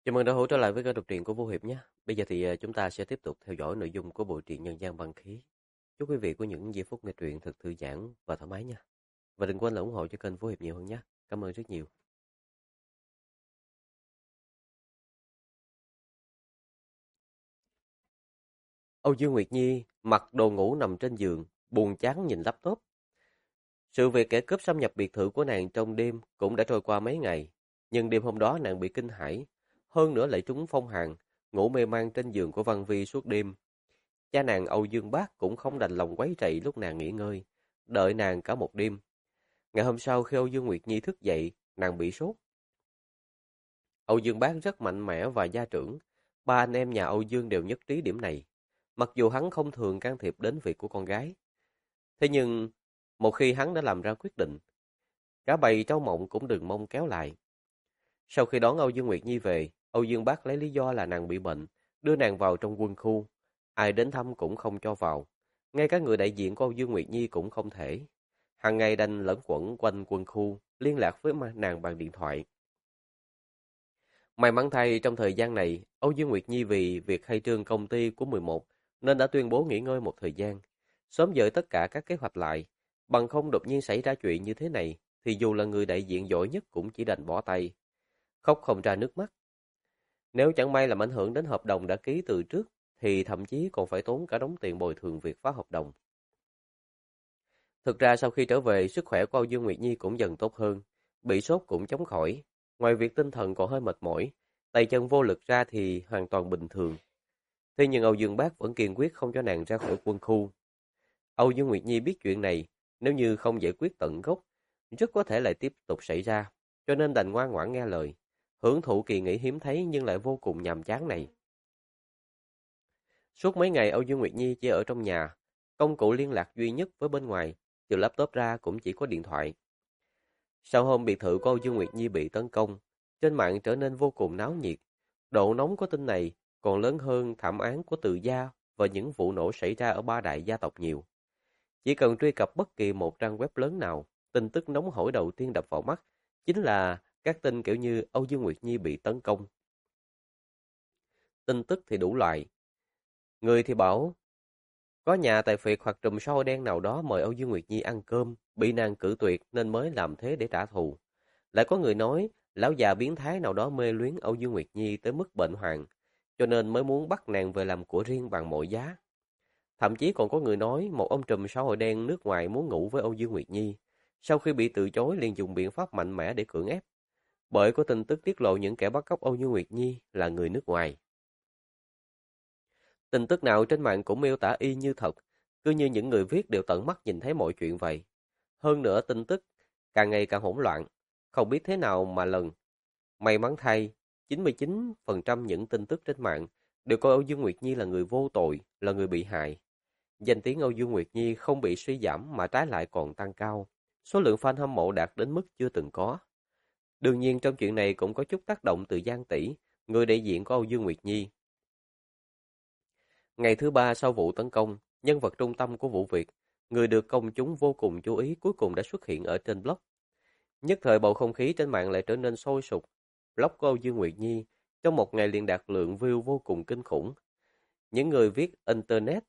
Chào mừng đã hỗ trở lại với kênh đọc truyện của Vô Hiệp nhé. Bây giờ thì chúng ta sẽ tiếp tục theo dõi nội dung của bộ truyện Nhân gian băng khí. Chúc quý vị có những giây phút nghe truyện thật thư giãn và thoải mái nha. Và đừng quên là ủng hộ cho kênh Vô Hiệp nhiều hơn nhé. Cảm ơn rất nhiều. Âu Dương Nguyệt Nhi mặc đồ ngủ nằm trên giường, buồn chán nhìn laptop. Sự việc kẻ cướp xâm nhập biệt thự của nàng trong đêm cũng đã trôi qua mấy ngày. Nhưng đêm hôm đó nàng bị kinh hãi, hơn nữa lại trúng phong hàn, ngủ mê man trên giường của Văn Vi suốt đêm. Cha nàng Âu Dương Bác cũng không đành lòng quấy rầy lúc nàng nghỉ ngơi, đợi nàng cả một đêm. Ngày hôm sau khi Âu Dương Nguyệt Nhi thức dậy, nàng bị sốt. Âu Dương Bác rất mạnh mẽ và gia trưởng, ba anh em nhà Âu Dương đều nhất trí điểm này, mặc dù hắn không thường can thiệp đến việc của con gái. Thế nhưng, một khi hắn đã làm ra quyết định, cả bầy trâu mộng cũng đừng mong kéo lại. Sau khi đón Âu Dương Nguyệt Nhi về, Âu Dương Bác lấy lý do là nàng bị bệnh, đưa nàng vào trong quân khu. Ai đến thăm cũng không cho vào. Ngay cả người đại diện của Âu Dương Nguyệt Nhi cũng không thể. Hàng ngày đành lẫn quẩn quanh quân khu, liên lạc với nàng bằng điện thoại. May mắn thay trong thời gian này, Âu Dương Nguyệt Nhi vì việc khai trương công ty của 11 nên đã tuyên bố nghỉ ngơi một thời gian, sớm dời tất cả các kế hoạch lại. Bằng không đột nhiên xảy ra chuyện như thế này, thì dù là người đại diện giỏi nhất cũng chỉ đành bỏ tay, khóc không ra nước mắt. Nếu chẳng may làm ảnh hưởng đến hợp đồng đã ký từ trước, thì thậm chí còn phải tốn cả đống tiền bồi thường việc phá hợp đồng. Thực ra sau khi trở về, sức khỏe của Âu Dương Nguyệt Nhi cũng dần tốt hơn, bị sốt cũng chống khỏi. Ngoài việc tinh thần còn hơi mệt mỏi, tay chân vô lực ra thì hoàn toàn bình thường. Thế nhưng Âu Dương Bác vẫn kiên quyết không cho nàng ra khỏi quân khu. Âu Dương Nguyệt Nhi biết chuyện này, nếu như không giải quyết tận gốc, rất có thể lại tiếp tục xảy ra, cho nên đành ngoan ngoãn nghe lời, hưởng thụ kỳ nghỉ hiếm thấy nhưng lại vô cùng nhàm chán này. Suốt mấy ngày Âu Dương Nguyệt Nhi chỉ ở trong nhà, công cụ liên lạc duy nhất với bên ngoài, trừ laptop ra cũng chỉ có điện thoại. Sau hôm biệt thự của Âu Dương Nguyệt Nhi bị tấn công, trên mạng trở nên vô cùng náo nhiệt. Độ nóng của tin này còn lớn hơn thảm án của Từ Gia và những vụ nổ xảy ra ở ba đại gia tộc nhiều. Chỉ cần truy cập bất kỳ một trang web lớn nào, tin tức nóng hổi đầu tiên đập vào mắt chính là các tin kiểu như Âu Dương Nguyệt Nhi bị tấn công. Tin tức thì đủ loại. Người thì bảo có nhà tài phiệt hoặc trùm sao đen nào đó mời Âu Dương Nguyệt Nhi ăn cơm, bị nàng cự tuyệt nên mới làm thế để trả thù. Lại có người nói, lão già biến thái nào đó mê luyến Âu Dương Nguyệt Nhi tới mức bệnh hoạn, cho nên mới muốn bắt nàng về làm của riêng bằng mọi giá. Thậm chí còn có người nói một ông trùm xã hội đen nước ngoài muốn ngủ với Âu Dương Nguyệt Nhi. Sau khi bị từ chối liền dùng biện pháp mạnh mẽ để cưỡng ép. Bởi có tin tức tiết lộ những kẻ bắt cóc Âu Dương Nguyệt Nhi là người nước ngoài. Tin tức nào trên mạng cũng miêu tả y như thật, cứ như những người viết đều tận mắt nhìn thấy mọi chuyện vậy. Hơn nữa tin tức càng ngày càng hỗn loạn, không biết thế nào mà lần. May mắn thay, 99% những tin tức trên mạng đều coi Âu Dương Nguyệt Nhi là người vô tội, là người bị hại. Danh tiếng Âu Dương Nguyệt Nhi không bị suy giảm mà trái lại còn tăng cao. Số lượng fan hâm mộ đạt đến mức chưa từng có. Đương nhiên trong chuyện này cũng có chút tác động từ Giang Tỷ, người đại diện của Âu Dương Nguyệt Nhi. Ngày thứ ba sau vụ tấn công, nhân vật trung tâm của vụ việc, người được công chúng vô cùng chú ý cuối cùng đã xuất hiện ở trên blog. Nhất thời bầu không khí trên mạng lại trở nên sôi sục. Blog của Âu Dương Nguyệt Nhi trong một ngày liền đạt lượng view vô cùng kinh khủng. Những người viết Internet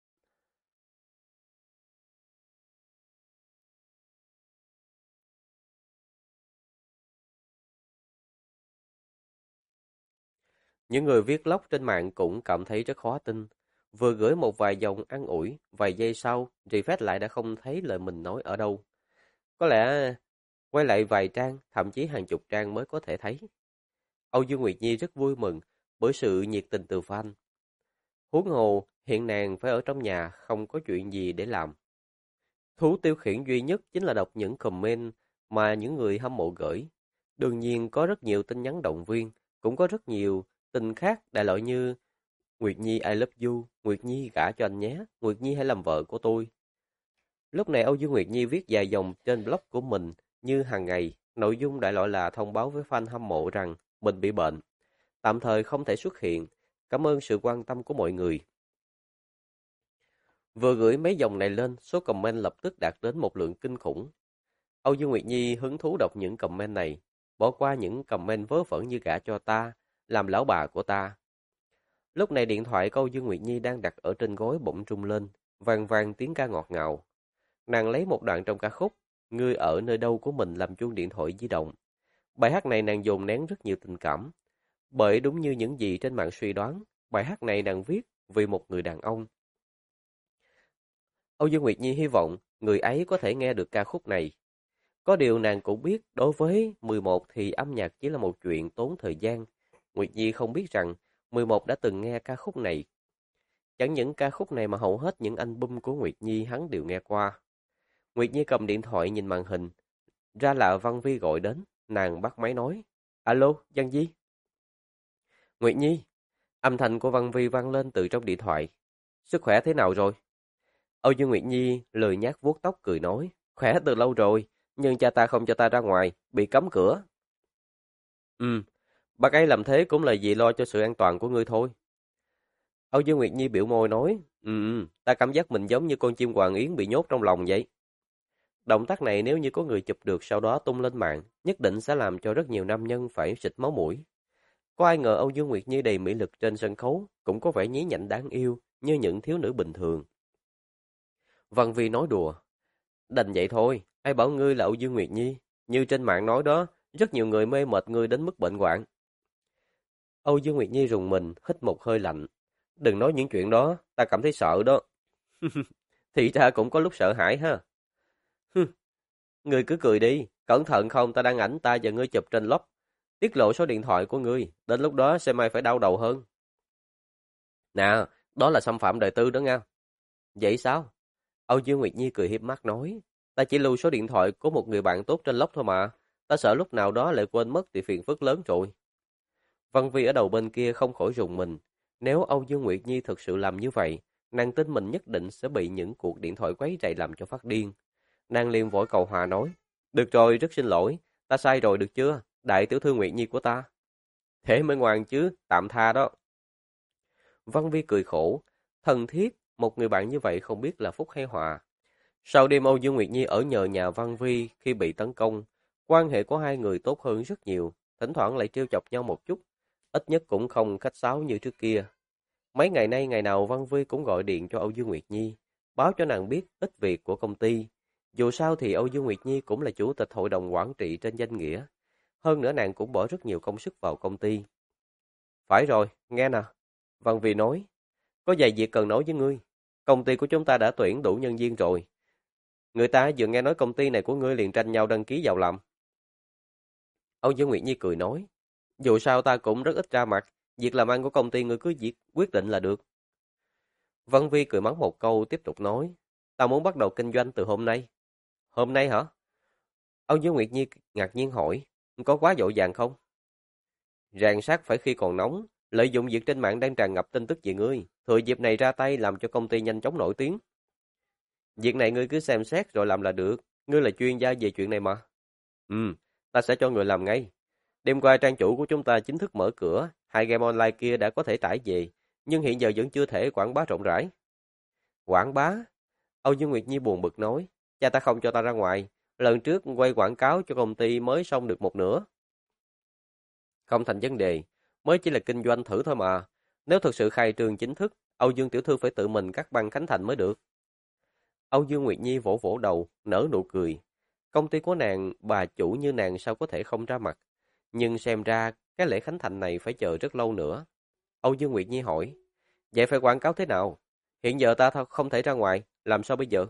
Những người viết blog trên mạng cũng cảm thấy rất khó tin. Vừa gửi một vài dòng an ủi, vài giây sau, refresh lại đã không thấy lời mình nói ở đâu. Có lẽ quay lại vài trang, thậm chí hàng chục trang mới có thể thấy. Âu Dương Nguyệt Nhi rất vui mừng bởi sự nhiệt tình từ fan. Huống hồ, hiện nàng phải ở trong nhà, không có chuyện gì để làm. Thú tiêu khiển duy nhất chính là đọc những comment mà những người hâm mộ gửi. Đương nhiên có rất nhiều tin nhắn động viên, cũng có rất nhiều tin khác đại loại như Nguyệt Nhi I love you, Nguyệt Nhi gả cho anh nhé, Nguyệt Nhi hãy làm vợ của tôi. Lúc này Âu Dương Nguyệt Nhi viết vài dòng trên blog của mình như hàng ngày, nội dung đại loại là thông báo với fan hâm mộ rằng mình bị bệnh, tạm thời không thể xuất hiện, cảm ơn sự quan tâm của mọi người. Vừa gửi mấy dòng này lên, số comment lập tức đạt đến một lượng kinh khủng. Âu Dương Nguyệt Nhi hứng thú đọc những comment này, bỏ qua những comment vớ vẩn như gả cho ta, làm lão bà của ta. Lúc này điện thoại của Âu Dương Nguyệt Nhi đang đặt ở trên gối bỗng rung lên, vang vang tiếng ca ngọt ngào. Nàng lấy một đoạn trong ca khúc Ngươi ở nơi đâu của mình làm chuông điện thoại di động. Bài hát này nàng dồn nén rất nhiều tình cảm. Bởi đúng như những gì trên mạng suy đoán, bài hát này nàng viết vì một người đàn ông. Âu Dương Nguyệt Nhi hy vọng người ấy có thể nghe được ca khúc này. Có điều nàng cũng biết đối với 11 thì âm nhạc chỉ là một chuyện tốn thời gian. Nguyệt Nhi không biết rằng 11 đã từng nghe ca khúc này. Chẳng những ca khúc này mà hầu hết những album của Nguyệt Nhi hắn đều nghe qua. Nguyệt Nhi cầm điện thoại nhìn màn hình. Ra là Văn Vi gọi đến, nàng bắt máy nói. Alo, Văn Vi. Nguyệt Nhi, âm thanh của Văn Vi vang lên từ trong điện thoại. Sức khỏe thế nào rồi? Âu Dương Nguyệt Nhi lười nhác vuốt tóc cười nói. Khỏe từ lâu rồi, nhưng cha ta không cho ta ra ngoài, bị cấm cửa. Bác ấy làm thế cũng là vì lo cho sự an toàn của ngươi thôi. Âu Dương Nguyệt Nhi biểu môi nói. Ta cảm giác mình giống như con chim hoàng yến bị nhốt trong lòng vậy. Động tác này nếu như có người chụp được sau đó tung lên mạng, nhất định sẽ làm cho rất nhiều nam nhân phải xịt máu mũi. Có ai ngờ Âu Dương Nguyệt Nhi đầy mỹ lực trên sân khấu, cũng có vẻ nhí nhảnh đáng yêu như những thiếu nữ bình thường. Văn Vi nói đùa. Đành vậy thôi, ai bảo ngươi là Âu Dương Nguyệt Nhi. Như trên mạng nói đó, rất nhiều người mê mệt ngươi đến mức bệnh hoạn. Âu Dương Nguyệt Nhi rùng mình, hít một hơi lạnh. Đừng nói những chuyện đó, ta cảm thấy sợ đó. Thì ra cũng có lúc sợ hãi ha. Ngươi cứ cười đi, cẩn thận không ta đăng ảnh ta và ngươi chụp trên blog. Tiết lộ số điện thoại của ngươi, đến lúc đó sẽ may phải đau đầu hơn. Nè, đó là xâm phạm đời tư đó nha. Vậy sao? Âu Dương Nguyệt Nhi cười hiếp mắt nói. Ta chỉ lưu số điện thoại của một người bạn tốt trên blog thôi mà. Ta sợ lúc nào đó lại quên mất thì phiền phức lớn rồi. Văn Vi ở đầu bên kia không khỏi rùng mình. Nếu Âu Dương Nguyệt Nhi thực sự làm như vậy, nàng tin mình nhất định sẽ bị những cuộc điện thoại quấy rầy làm cho phát điên. Nàng liền vội cầu hòa nói. Được rồi, rất xin lỗi. Ta sai rồi được chưa? Đại tiểu thư Nguyệt Nhi của ta. Thế mới ngoan chứ, tạm tha đó. Văn Vi cười khổ. Thân thiết, một người bạn như vậy không biết là phúc hay họa. Sau đêm Âu Dương Nguyệt Nhi ở nhờ nhà Văn Vi khi bị tấn công, quan hệ của hai người tốt hơn rất nhiều, thỉnh thoảng lại trêu chọc nhau một chút, ít nhất cũng không khách sáo như trước kia. Mấy ngày nay ngày nào Văn Vi cũng gọi điện cho Âu Dương Nguyệt Nhi, báo cho nàng biết ít việc của công ty. Dù sao thì Âu Dương Nguyệt Nhi cũng là chủ tịch hội đồng quản trị trên danh nghĩa. Hơn nữa nàng cũng bỏ rất nhiều công sức vào công ty. Phải rồi, nghe nè. Văn Vi nói, có vài việc cần nói với ngươi. Công ty của chúng ta đã tuyển đủ nhân viên rồi. Người ta vừa nghe nói công ty này của ngươi liền tranh nhau đăng ký vào làm. Âu Dương Nguyệt Nhi cười nói, dù sao ta cũng rất ít ra mặt, việc làm ăn của công ty ngươi cứ việc quyết định là được. Văn Vi cười mắng một câu tiếp tục nói, ta muốn bắt đầu kinh doanh từ hôm nay. Hôm nay hả? Âu Dương Nguyệt Nhi ngạc nhiên hỏi, có quá vội vàng không? Ràng sát phải khi còn nóng, lợi dụng việc trên mạng đang tràn ngập tin tức về ngươi, thừa dịp này ra tay làm cho công ty nhanh chóng nổi tiếng. Việc này ngươi cứ xem xét rồi làm là được, ngươi là chuyên gia về chuyện này mà. Ta sẽ cho người làm ngay. Đêm qua trang chủ của chúng ta chính thức mở cửa, hai game online kia đã có thể tải về, nhưng hiện giờ vẫn chưa thể quảng bá rộng rãi. Quảng bá? Âu Dương Nguyệt Nhi buồn bực nói, cha ta không cho ta ra ngoài, lần trước quay quảng cáo cho công ty mới xong được một nửa. Không thành vấn đề, mới chỉ là kinh doanh thử thôi mà. Nếu thực sự khai trương chính thức, Âu Dương tiểu thư phải tự mình cắt băng khánh thành mới được. Âu Dương Nguyệt Nhi vỗ vỗ đầu, nở nụ cười. Công ty của nàng, bà chủ như nàng sao có thể không ra mặt. Nhưng xem ra, cái lễ khánh thành này phải chờ rất lâu nữa. Âu Dương Nguyệt Nhi hỏi, vậy phải quảng cáo thế nào? Hiện giờ ta không thể ra ngoài, làm sao bây giờ?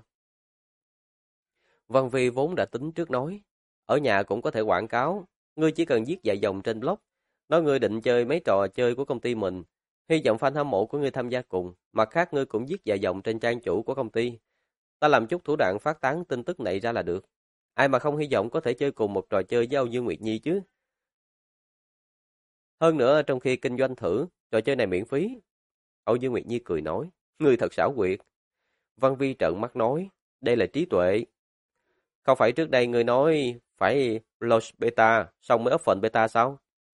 Văn Vi vốn đã tính trước nói, ở nhà cũng có thể quảng cáo, ngươi chỉ cần viết vài dòng trên blog, nói ngươi định chơi mấy trò chơi của công ty mình, hy vọng fan hâm mộ của ngươi tham gia cùng, mặt khác ngươi cũng viết vài dòng trên trang chủ của công ty. Ta làm chút thủ đoạn phát tán tin tức này ra là được. Ai mà không hy vọng có thể chơi cùng một trò chơi với Âu Dương Nguyệt Nhi chứ. Hơn nữa trong khi kinh doanh thử, trò chơi này miễn phí. Âu Dương Nguyệt Nhi cười nói, ngươi thật xảo quyệt. Văn Vi trợn mắt nói, đây là trí tuệ. Không phải trước đây ngươi nói phải launch beta, xong mới open beta sao?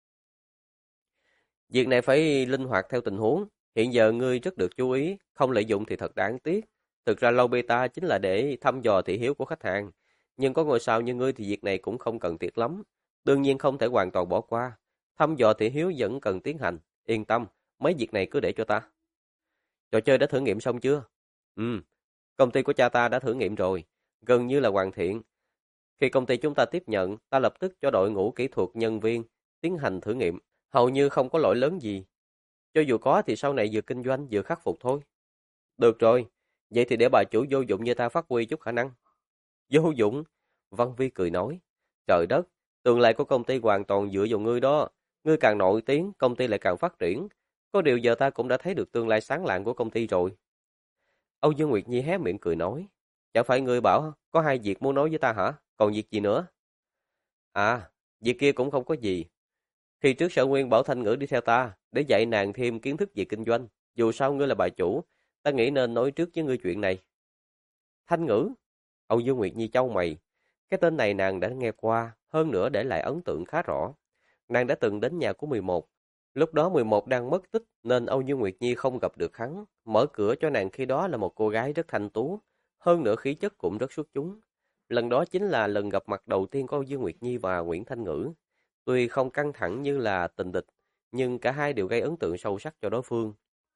Việc này phải linh hoạt theo tình huống. Hiện giờ ngươi rất được chú ý, không lợi dụng thì thật đáng tiếc. Thực ra lâu beta chính là để thăm dò thị hiếu của khách hàng. Nhưng có ngôi sao như ngươi thì việc này cũng không cần thiết lắm. Đương nhiên không thể hoàn toàn bỏ qua. Thăm dò thị hiếu vẫn cần tiến hành. Yên tâm, mấy việc này cứ để cho ta. Trò chơi đã thử nghiệm xong chưa? Ừ, công ty của cha ta đã thử nghiệm rồi, gần như là hoàn thiện. Khi công ty chúng ta tiếp nhận, ta lập tức cho đội ngũ kỹ thuật nhân viên tiến hành thử nghiệm. Hầu như không có lỗi lớn gì. Cho dù có thì sau này vừa kinh doanh vừa khắc phục thôi. Được rồi, vậy thì để bà chủ vô dụng như ta phát huy chút khả năng. Vô dụng? Văn Vi cười nói. Trời đất, tương lai của công ty hoàn toàn dựa vào ngươi đó. Ngươi càng nổi tiếng, công ty lại càng phát triển. Có điều giờ ta cũng đã thấy được tương lai sáng lạng của công ty rồi. Âu Dương Nguyệt Nhi hé miệng cười nói. Chẳng phải ngươi bảo có hai việc muốn nói với ta hả? Còn việc gì nữa? À, việc kia cũng không có gì. Khi trước Sở Nguyên bảo Thanh Ngữ đi theo ta, để dạy nàng thêm kiến thức về kinh doanh. Dù sao ngươi là bà chủ, ta nghĩ nên nói trước với ngươi chuyện này. Thanh Ngữ? Âu Dương Nguyệt Nhi chau mày. Cái tên này nàng đã nghe qua, hơn nữa để lại ấn tượng khá rõ. Nàng đã từng đến nhà của 11. Lúc đó 11 đang mất tích nên Âu Dương Nguyệt Nhi không gặp được hắn. Mở cửa cho nàng khi đó là một cô gái rất thanh tú, hơn nữa khí chất cũng rất xuất chúng. Lần đó chính là lần gặp mặt đầu tiên của Âu Dương Nguyệt Nhi và Nguyễn Thanh Ngữ. Tuy không căng thẳng như là tình địch, nhưng cả hai đều gây ấn tượng sâu sắc cho đối phương.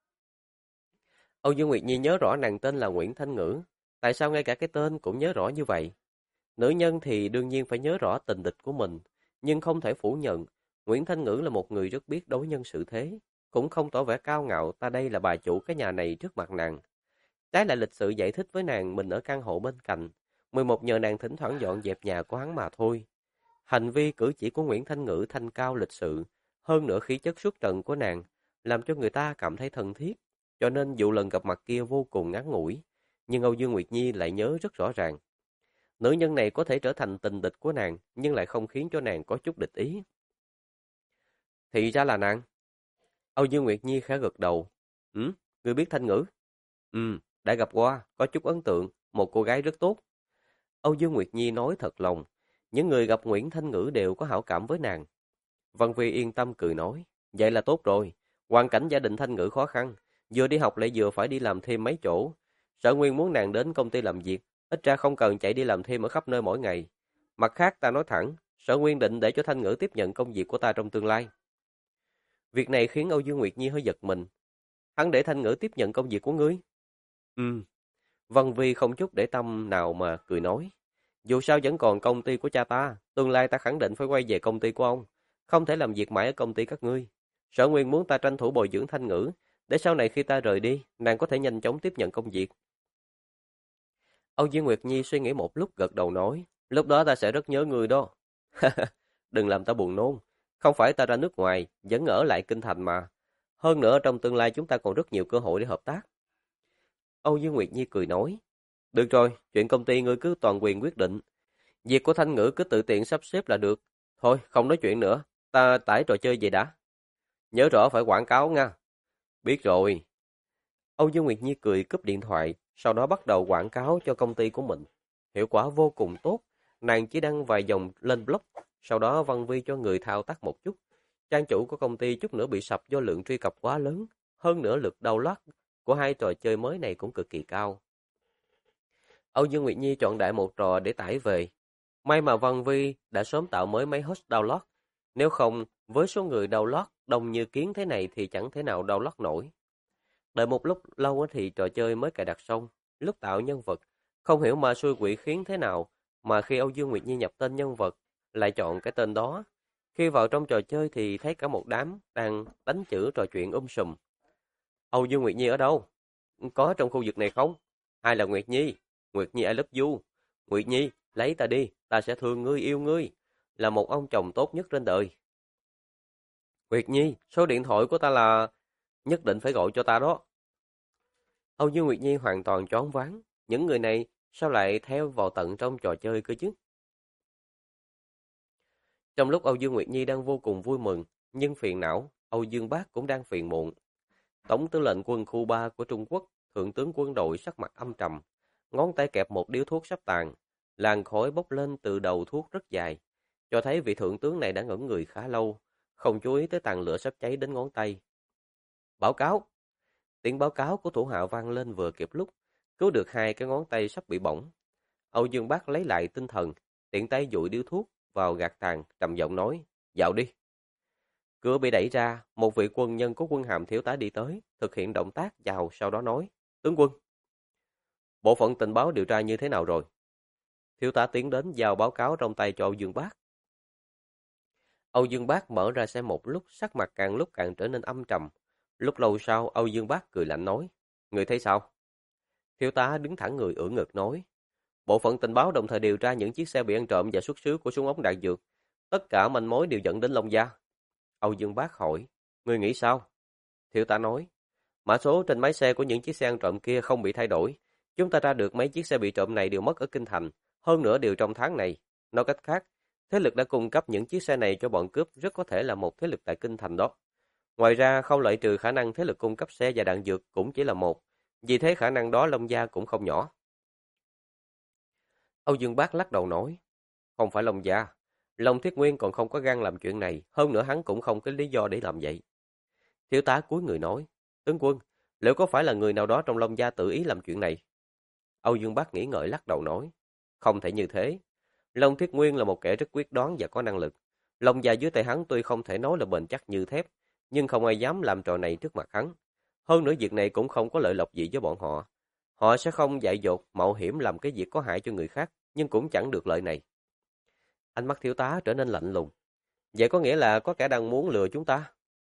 Âu Dương Nguyệt Nhi nhớ rõ nàng tên là Nguyễn Thanh Ngữ. Tại sao ngay cả cái tên cũng nhớ rõ như vậy? Nữ nhân thì đương nhiên phải nhớ rõ tình địch của mình, nhưng không thể phủ nhận, Nguyễn Thanh Ngữ là một người rất biết đối nhân xử thế, cũng không tỏ vẻ cao ngạo ta đây là bà chủ cái nhà này trước mặt nàng. Trái lại lịch sự giải thích với nàng mình ở căn hộ bên cạnh, 11 nhờ nàng thỉnh thoảng dọn dẹp nhà của hắn mà thôi. Hành vi cử chỉ của Nguyễn Thanh Ngữ thanh cao lịch sự, hơn nữa khí chất xuất trần của nàng, làm cho người ta cảm thấy thân thiết, cho nên dù lần gặp mặt kia vô cùng ngắn ngủi, nhưng Âu Dương Nguyệt Nhi lại nhớ rất rõ ràng. Nữ nhân này có thể trở thành tình địch của nàng, nhưng lại không khiến cho nàng có chút địch ý. Thì ra là nàng. Âu Dương Nguyệt Nhi khẽ gật đầu. Ừ, ngươi biết Thanh Ngữ? Ừ, đã gặp qua, có chút ấn tượng, một cô gái rất tốt. Âu Dương Nguyệt Nhi nói thật lòng, những người gặp Nguyễn Thanh Ngữ đều có hảo cảm với nàng. Văn Vi yên tâm cười nói, vậy là tốt rồi, hoàn cảnh gia đình Thanh Ngữ khó khăn, vừa đi học lại vừa phải đi làm thêm mấy chỗ. Sở Nguyên muốn nàng đến công ty làm việc, ít ra không cần chạy đi làm thêm ở khắp nơi mỗi ngày. Mặt khác ta nói thẳng, Sở Nguyên định để cho Thanh Ngữ tiếp nhận công việc của ta trong tương lai. Việc này khiến Âu Dương Nguyệt Nhi hơi giật mình. Hắn để Thanh Ngữ tiếp nhận công việc của ngươi? Ừ. Văn Vi không chút để tâm nào mà cười nói. Dù sao vẫn còn công ty của cha ta, tương lai ta khẳng định phải quay về công ty của ông. Không thể làm việc mãi ở công ty các ngươi. Sở Nguyên muốn ta tranh thủ bồi dưỡng Thanh Ngữ, để sau này khi ta rời đi, nàng có thể nhanh chóng tiếp nhận công việc. Âu Dương Nguyệt Nhi suy nghĩ một lúc gật đầu nói, lúc đó ta sẽ rất nhớ ngươi đó. Đừng làm ta buồn nôn, không phải ta ra nước ngoài, vẫn ở lại kinh thành mà. Hơn nữa trong tương lai chúng ta còn rất nhiều cơ hội để hợp tác. Âu Dương Nguyệt Nhi cười nói, được rồi, chuyện công ty ngươi cứ toàn quyền quyết định. Việc của Thanh Ngữ cứ tự tiện sắp xếp là được. Thôi, không nói chuyện nữa, ta tải trò chơi về đã. Nhớ rõ phải quảng cáo nha. Biết rồi. Âu Dương Nguyệt Nhi cười cúp điện thoại, sau đó bắt đầu quảng cáo cho công ty của mình. Hiệu quả vô cùng tốt, nàng chỉ đăng vài dòng lên blog, sau đó Văn Vi cho người thao tác một chút. Trang chủ của công ty chút nữa bị sập do lượng truy cập quá lớn, hơn nữa lượt download của hai trò chơi mới này cũng cực kỳ cao. Âu Dương Nguyệt Nhi chọn đại một trò để tải về. May mà Văn Vi đã sớm tạo mới mấy host download, nếu không, với số người download đông như kiến thế này thì chẳng thể nào download nổi. Đợi một lúc lâu thì trò chơi mới cài đặt xong, lúc tạo nhân vật, không hiểu mà xui quỷ khiến thế nào, mà khi Âu Dương Nguyệt Nhi nhập tên nhân vật, lại chọn cái tên đó. Khi vào trong trò chơi thì thấy cả một đám đang đánh chữ trò chuyện sùm. Âu Dương Nguyệt Nhi ở đâu? Có trong khu vực này không? Ai là Nguyệt Nhi? Nguyệt Nhi I love you. Nguyệt Nhi, lấy ta đi, ta sẽ thương ngươi yêu ngươi. Là một ông chồng tốt nhất trên đời. Nguyệt Nhi, số điện thoại của ta là... Nhất định phải gọi cho ta đó. Âu Dương Nguyệt Nhi hoàn toàn choáng váng. Những người này sao lại theo vào tận trong trò chơi cơ chứ? Trong lúc Âu Dương Nguyệt Nhi đang vô cùng vui mừng, nhưng phiền não, Âu Dương Bác cũng đang phiền muộn. Tổng tư lệnh quân khu 3 của Trung Quốc, thượng tướng quân đội sắc mặt âm trầm, ngón tay kẹp một điếu thuốc sắp tàn, làn khói bốc lên từ đầu thuốc rất dài, cho thấy vị thượng tướng này đã ngẩn người khá lâu, không chú ý tới tàn lửa sắp cháy đến ngón tay. Báo cáo! Tiếng báo cáo của thủ hạ vang lên vừa kịp lúc, cứu được hai cái ngón tay sắp bị bỏng. Âu Dương Bác lấy lại tinh thần, tiện tay dụi điếu thuốc vào gạt tàn, trầm giọng nói, "Vào đi." Cửa bị đẩy ra, một vị quân nhân có quân hàm thiếu tá đi tới, thực hiện động tác chào sau đó nói, tướng quân, bộ phận tình báo điều tra như thế nào rồi? Thiếu tá tiến đến giao báo cáo trong tay cho Âu Dương Bác. Âu Dương Bác mở ra xem một lúc, sắc mặt càng lúc càng trở nên âm trầm. Lúc lâu sau, Âu Dương Bác cười lạnh nói, người thấy sao? Thiếu tá đứng thẳng người ưỡn ngực nói, bộ phận tình báo đồng thời điều tra những chiếc xe bị ăn trộm và xuất xứ của súng ống đạn dược. Tất cả manh mối đều dẫn đến Long Gia. Âu Dương Bác hỏi, người nghĩ sao? Thiếu tá nói, mã số trên máy xe của những chiếc xe ăn trộm kia không bị thay đổi. Chúng ta ra được mấy chiếc xe bị trộm này đều mất ở Kinh Thành, hơn nữa đều trong tháng này. Nói cách khác, thế lực đã cung cấp những chiếc xe này cho bọn cướp rất có thể là một thế lực tại Kinh Thành đó. Ngoài ra, không loại trừ khả năng thế lực cung cấp xe và đạn dược cũng chỉ là một. Vì thế khả năng đó Long Gia cũng không nhỏ. Âu Dương Bác lắc đầu nói, không phải Long Gia. Long Thiết Nguyên còn không có gan làm chuyện này, hơn nữa hắn cũng không có lý do để làm vậy. Thiếu tá cúi người nói, tướng quân, liệu có phải là người nào đó trong Long Gia tự ý làm chuyện này? Âu Dương Bác nghĩ ngợi lắc đầu nói, không thể như thế. Long Thiết Nguyên là một kẻ rất quyết đoán và có năng lực. Long Gia dưới tay hắn tuy không thể nói là bền chắc như thép, nhưng không ai dám làm trò này trước mặt hắn. Hơn nữa việc này cũng không có lợi lộc gì với bọn họ. Họ sẽ không dại dột, mạo hiểm làm cái việc có hại cho người khác, nhưng cũng chẳng được lợi này. Ánh mắt thiếu tá trở nên lạnh lùng. Vậy có nghĩa là có kẻ đang muốn lừa chúng ta?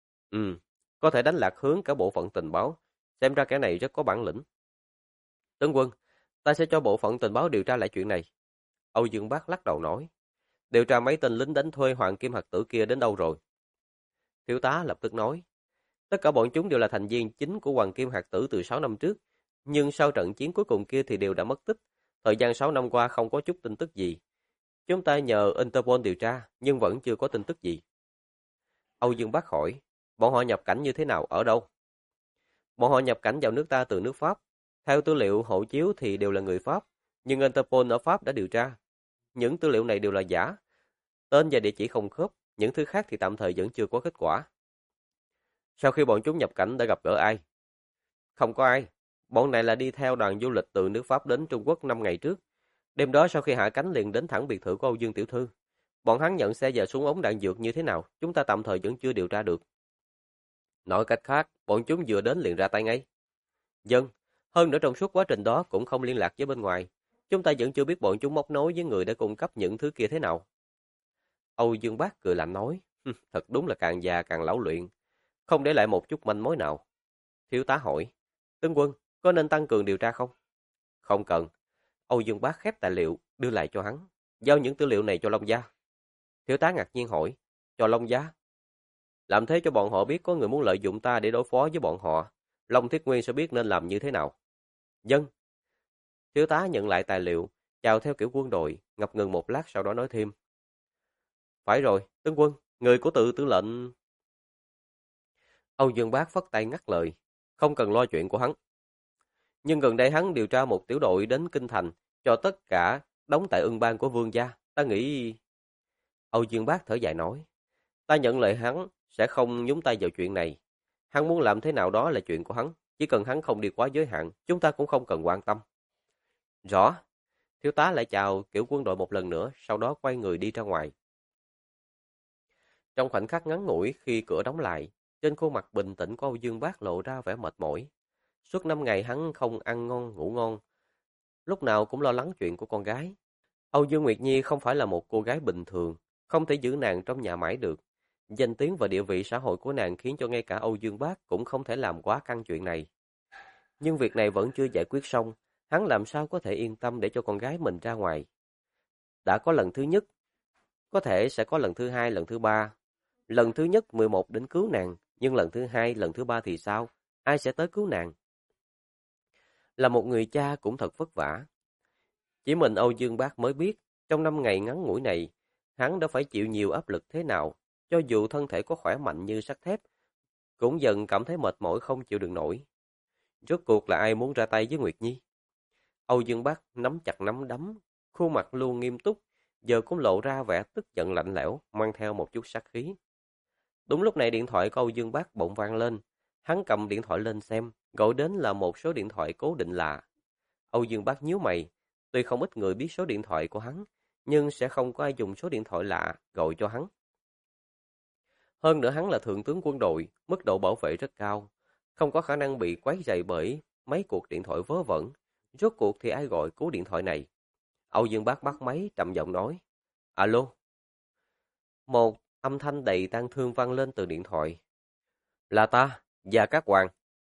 Có thể đánh lạc hướng cả bộ phận tình báo. Xem ra kẻ này rất có bản lĩnh. Tướng quân, ta sẽ cho bộ phận tình báo điều tra lại chuyện này. Âu Dương Bác lắc đầu nói. Điều tra mấy tên lính đánh thuê Hoàng Kim Hạt Tử kia đến đâu rồi? Thiếu tá lập tức nói. Tất cả bọn chúng đều là thành viên chính của Hoàng Kim Hạt Tử từ 6 năm trước. Nhưng sau trận chiến cuối cùng kia thì đều đã mất tích. Thời gian 6 năm qua không có chút tin tức gì. Chúng ta nhờ Interpol điều tra, nhưng vẫn chưa có tin tức gì. Âu Dương Bác hỏi, bọn họ nhập cảnh như thế nào, ở đâu? Bọn họ nhập cảnh vào nước ta từ nước Pháp. Theo tư liệu hộ chiếu thì đều là người Pháp, nhưng Interpol ở Pháp đã điều tra. Những tư liệu này đều là giả. Tên và địa chỉ không khớp, những thứ khác thì tạm thời vẫn chưa có kết quả. Sau khi bọn chúng nhập cảnh đã gặp gỡ ai? Không có ai. Bọn này là đi theo đoàn du lịch từ nước Pháp đến Trung Quốc 5 ngày trước. Đêm đó sau khi hạ cánh liền đến thẳng biệt thự của Âu Dương Tiểu Thư. Bọn hắn nhận xe và súng ống đạn dược như thế nào, chúng ta tạm thời vẫn chưa điều tra được. Nói cách khác, bọn chúng vừa đến liền ra tay ngay. Dân, hơn nữa trong suốt quá trình đó cũng không liên lạc với bên ngoài. Chúng ta vẫn chưa biết bọn chúng móc nối với người đã cung cấp những thứ kia thế nào. Âu Dương Bác cười lạnh nói, thật đúng là càng già càng lão luyện, không để lại một chút manh mối nào. Thiếu tá hỏi, tướng quân, có nên tăng cường điều tra không? Không cần. Âu Dương Bác khép tài liệu, đưa lại cho hắn, giao những tư liệu này cho Long Gia. Thiếu tá ngạc nhiên hỏi, cho Long Gia? Làm thế cho bọn họ biết có người muốn lợi dụng ta để đối phó với bọn họ. Long Thiết Nguyên sẽ biết nên làm như thế nào. Dân. Thiếu tá nhận lại tài liệu, chào theo kiểu quân đội, ngập ngừng một lát sau đó nói thêm. Phải rồi, tướng quân, người của tự tư lệnh. Âu Dương Bác phất tay ngắt lời, không cần lo chuyện của hắn. Nhưng gần đây hắn điều tra một tiểu đội đến Kinh Thành, cho tất cả đóng tại Ưng Bang của Vương gia. Ta nghĩ... Âu Dương Bác thở dài nói, ta nhận lời hắn sẽ không nhúng tay vào chuyện này. Hắn muốn làm thế nào đó là chuyện của hắn, chỉ cần hắn không đi quá giới hạn, chúng ta cũng không cần quan tâm. Rõ. Thiếu tá lại chào kiểu quân đội một lần nữa, sau đó quay người đi ra ngoài. Trong khoảnh khắc ngắn ngủi khi cửa đóng lại, trên khuôn mặt bình tĩnh của Âu Dương Bác lộ ra vẻ mệt mỏi. Suốt 5 ngày hắn không ăn ngon ngủ ngon, lúc nào cũng lo lắng chuyện của con gái. Âu Dương Nguyệt Nhi không phải là một cô gái bình thường, không thể giữ nàng trong nhà mãi được. Danh tiếng và địa vị xã hội của nàng khiến cho ngay cả Âu Dương Bác cũng không thể làm quá căng chuyện này. Nhưng việc này vẫn chưa giải quyết xong, hắn làm sao có thể yên tâm để cho con gái mình ra ngoài. Đã có lần thứ nhất, có thể sẽ có lần thứ hai, lần thứ ba. Lần thứ nhất 11 đến cứu nàng, nhưng lần thứ hai, lần thứ ba thì sao? Ai sẽ tới cứu nàng? Là một người cha cũng thật vất vả. Chỉ mình Âu Dương Bác mới biết, trong 5 ngày ngắn ngủi này, hắn đã phải chịu nhiều áp lực thế nào, cho dù thân thể có khỏe mạnh như sắt thép, cũng dần cảm thấy mệt mỏi không chịu đựng nổi. Rốt cuộc là ai muốn ra tay với Nguyệt Nhi? Âu Dương Bác nắm chặt nắm đấm, khuôn mặt luôn nghiêm túc, giờ cũng lộ ra vẻ tức giận lạnh lẽo, mang theo một chút sát khí. Đúng lúc này điện thoại của Âu Dương Bác bỗng vang lên, hắn cầm điện thoại lên xem, gọi đến là một số điện thoại cố định lạ. Âu Dương Bác nhíu mày, tuy không ít người biết số điện thoại của hắn, nhưng sẽ không có ai dùng số điện thoại lạ gọi cho hắn. Hơn nữa hắn là thượng tướng quân đội, mức độ bảo vệ rất cao, không có khả năng bị quấy rầy bởi mấy cuộc điện thoại vớ vẩn. Rốt cuộc thì ai gọi cú điện thoại này? Âu Dương Bác bắt máy, trầm giọng nói. Alo. Một âm thanh đầy tang thương vang lên từ điện thoại. Là ta, Gia Cát Hoàng.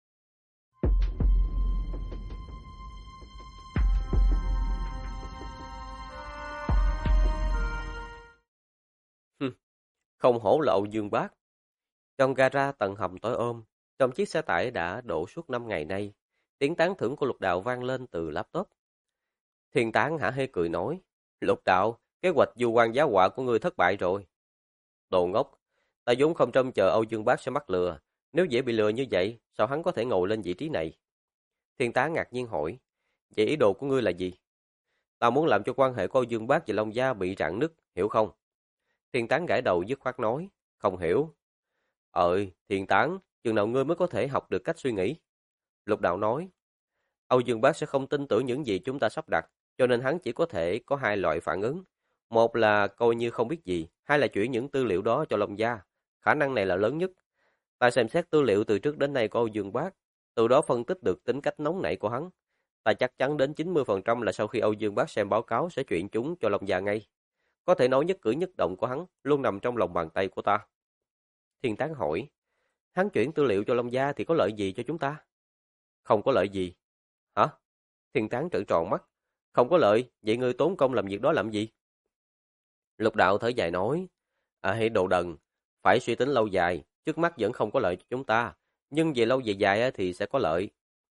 Không hổ là Âu Dương Bác. Trong gara tầng hầm tối ôm, trong chiếc xe tải đã đổ suốt 5 ngày nay, tiếng tán thưởng của Lục Đạo vang lên từ laptop. Thiên Tán hả hê cười nói, Lục Đạo, kế hoạch du quan giá họa của ngươi thất bại rồi. Đồ ngốc, ta vốn không trông chờ Âu Dương Bác sẽ mắc lừa, nếu dễ bị lừa như vậy, sao hắn có thể ngồi lên vị trí này? Thiên Tán ngạc nhiên hỏi, vậy ý đồ của ngươi là gì? Ta muốn làm cho quan hệ của Âu Dương Bác và Long Gia bị rạn nứt, hiểu không? Thiên Tán gãi đầu dứt khoát nói, không hiểu. Thiên Tán, chừng nào ngươi mới có thể học được cách suy nghĩ? Lục Đạo nói, Âu Dương Bác sẽ không tin tưởng những gì chúng ta sắp đặt, cho nên hắn chỉ có thể có hai loại phản ứng. Một là coi như không biết gì, hai là chuyển những tư liệu đó cho Long Gia. Khả năng này là lớn nhất. Ta xem xét tư liệu từ trước đến nay của Âu Dương Bác, từ đó phân tích được tính cách nóng nảy của hắn. Ta chắc chắn đến 90% là sau khi Âu Dương Bác xem báo cáo sẽ chuyển chúng cho Long Gia ngay. Có thể nói nhất cử nhất động của hắn luôn nằm trong lòng bàn tay của ta. Thiên Tán hỏi, hắn chuyển tư liệu cho Long Gia thì có lợi gì cho chúng ta? Không có lợi gì. Hả? Thiên Tán trợn tròn mắt. Không có lợi, vậy ngươi tốn công làm việc đó làm gì? Lục Đạo thở dài nói, hãy đồ đần, phải suy tính lâu dài, trước mắt vẫn không có lợi cho chúng ta, nhưng về lâu về dài thì sẽ có lợi.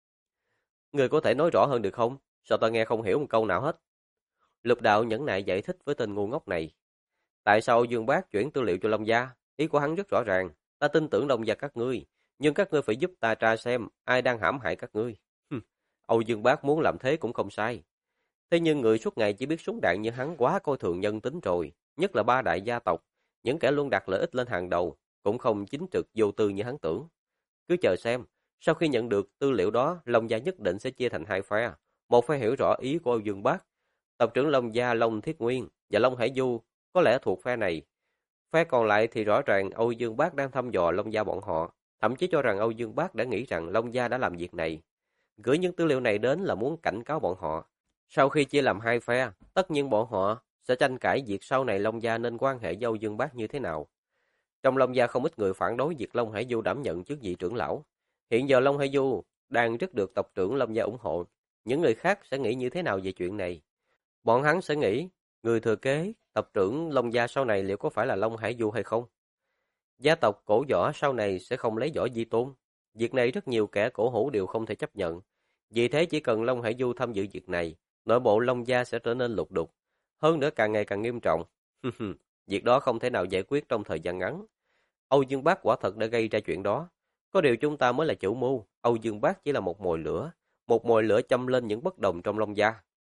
Ngươi có thể nói rõ hơn được không? Sao ta nghe không hiểu một câu nào hết? Lục Đạo nhẫn nại giải thích với tên ngu ngốc này. Tại sao Dương Bác chuyển tư liệu cho Long Gia? Ý của hắn rất rõ ràng, ta tin tưởng Long Gia các ngươi, nhưng các ngươi phải giúp ta tra xem ai đang hãm hại các ngươi. Âu Dương Bác muốn làm thế cũng không sai. Thế nhưng người suốt ngày chỉ biết súng đạn như hắn quá coi thường nhân tính rồi, nhất là ba đại gia tộc, những kẻ luôn đặt lợi ích lên hàng đầu, cũng không chính trực vô tư như hắn tưởng. Cứ chờ xem, sau khi nhận được tư liệu đó, Long Gia nhất định sẽ chia thành hai phe. Một phe hiểu rõ ý của Âu Dương Bác, tộc trưởng Long Gia Long Thiết Nguyên và Long Hải Du có lẽ thuộc phe này. Phe còn lại thì rõ ràng Âu Dương Bác đang thăm dò Long Gia bọn họ, thậm chí cho rằng Âu Dương Bác đã nghĩ rằng Long Gia đã làm việc này. Gửi những tư liệu này đến là muốn cảnh cáo bọn họ. Sau khi chia làm hai phe, tất nhiên bọn họ sẽ tranh cãi việc sau này Long Gia nên quan hệ với Âu Dương Bác như thế nào. Trong Long Gia không ít người phản đối việc Long Hải Du đảm nhận chức vị trưởng lão. Hiện giờ Long Hải Du đang rất được tộc trưởng Long Gia ủng hộ. Những người khác sẽ nghĩ như thế nào về chuyện này? Bọn hắn sẽ nghĩ, người thừa kế, tộc trưởng Long Gia sau này liệu có phải là Long Hải Du hay không? Gia tộc cổ võ sau này sẽ không lấy võ vi tôn. Việc này rất nhiều kẻ cổ hủ đều không thể chấp nhận. Vì thế chỉ cần Long Hải Du tham dự việc này, nội bộ Long Gia sẽ trở nên lục đục. Hơn nữa càng ngày càng nghiêm trọng. Việc đó không thể nào giải quyết trong thời gian ngắn. Âu Dương Bác quả thật đã gây ra chuyện đó. Có điều chúng ta mới là chủ mưu. Âu Dương Bác chỉ là một mồi lửa. Một mồi lửa châm lên những bất đồng trong Long Gia.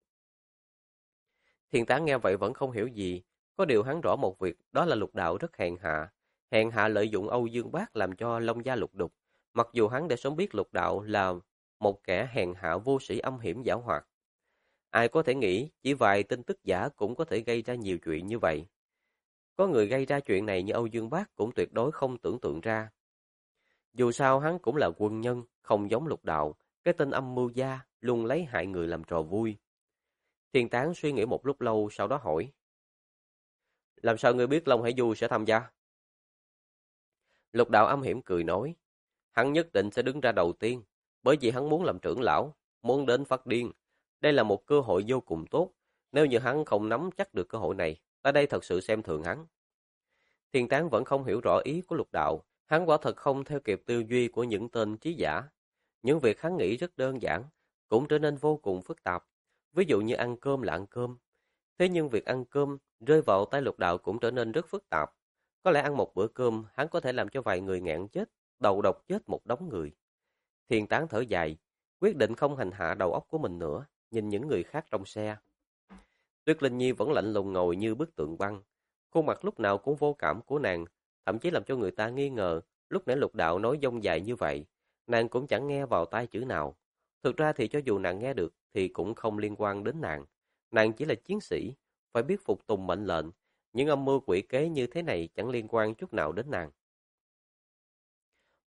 Thiên Tán nghe vậy vẫn không hiểu gì. Có điều hắn rõ một việc, đó là Lục Đạo rất hèn hạ. Hèn hạ lợi dụng Âu Dương Bác làm cho Long Gia lục đục. Mặc dù hắn đã sớm biết Lục Đạo là một kẻ hèn hạ vô sĩ âm hiểm giảo hoạt. Ai có thể nghĩ chỉ vài tin tức giả cũng có thể gây ra nhiều chuyện như vậy. Có người gây ra chuyện này như Âu Dương Bác cũng tuyệt đối không tưởng tượng ra. Dù sao hắn cũng là quân nhân, không giống Lục Đạo, cái tên âm mưu gia luôn lấy hại người làm trò vui. Thiên Tán suy nghĩ một lúc lâu sau đó hỏi. Làm sao ngươi biết Long Hải Du sẽ tham gia? Lục Đạo âm hiểm cười nói. Hắn nhất định sẽ đứng ra đầu tiên, bởi vì hắn muốn làm trưởng lão, muốn đến phát điên. Đây là một cơ hội vô cùng tốt, nếu như hắn không nắm chắc được cơ hội này, ta đây thật sự xem thường hắn. Thiên Tán vẫn không hiểu rõ ý của Lục Đạo, hắn quả thật không theo kịp tư duy của những tên trí giả. Những việc hắn nghĩ rất đơn giản, cũng trở nên vô cùng phức tạp, ví dụ như ăn cơm là ăn cơm. Thế nhưng việc ăn cơm rơi vào tay Lục Đạo cũng trở nên rất phức tạp. Có lẽ ăn một bữa cơm, hắn có thể làm cho vài người nghẹn chết, đầu độc chết một đống người. Thiên Tán thở dài, quyết định không hành hạ đầu óc của mình nữa, nhìn những người khác trong xe. Tuyết Linh Nhi vẫn lạnh lùng ngồi như bức tượng băng, khuôn mặt lúc nào cũng vô cảm của nàng, thậm chí làm cho người ta nghi ngờ, lúc nãy Lục Đạo nói dông dài như vậy, nàng cũng chẳng nghe vào tai chữ nào. Thực ra thì cho dù nàng nghe được thì cũng không liên quan đến nàng. Nàng chỉ là chiến sĩ, phải biết phục tùng mệnh lệnh, những âm mưu quỷ kế như thế này chẳng liên quan chút nào đến nàng.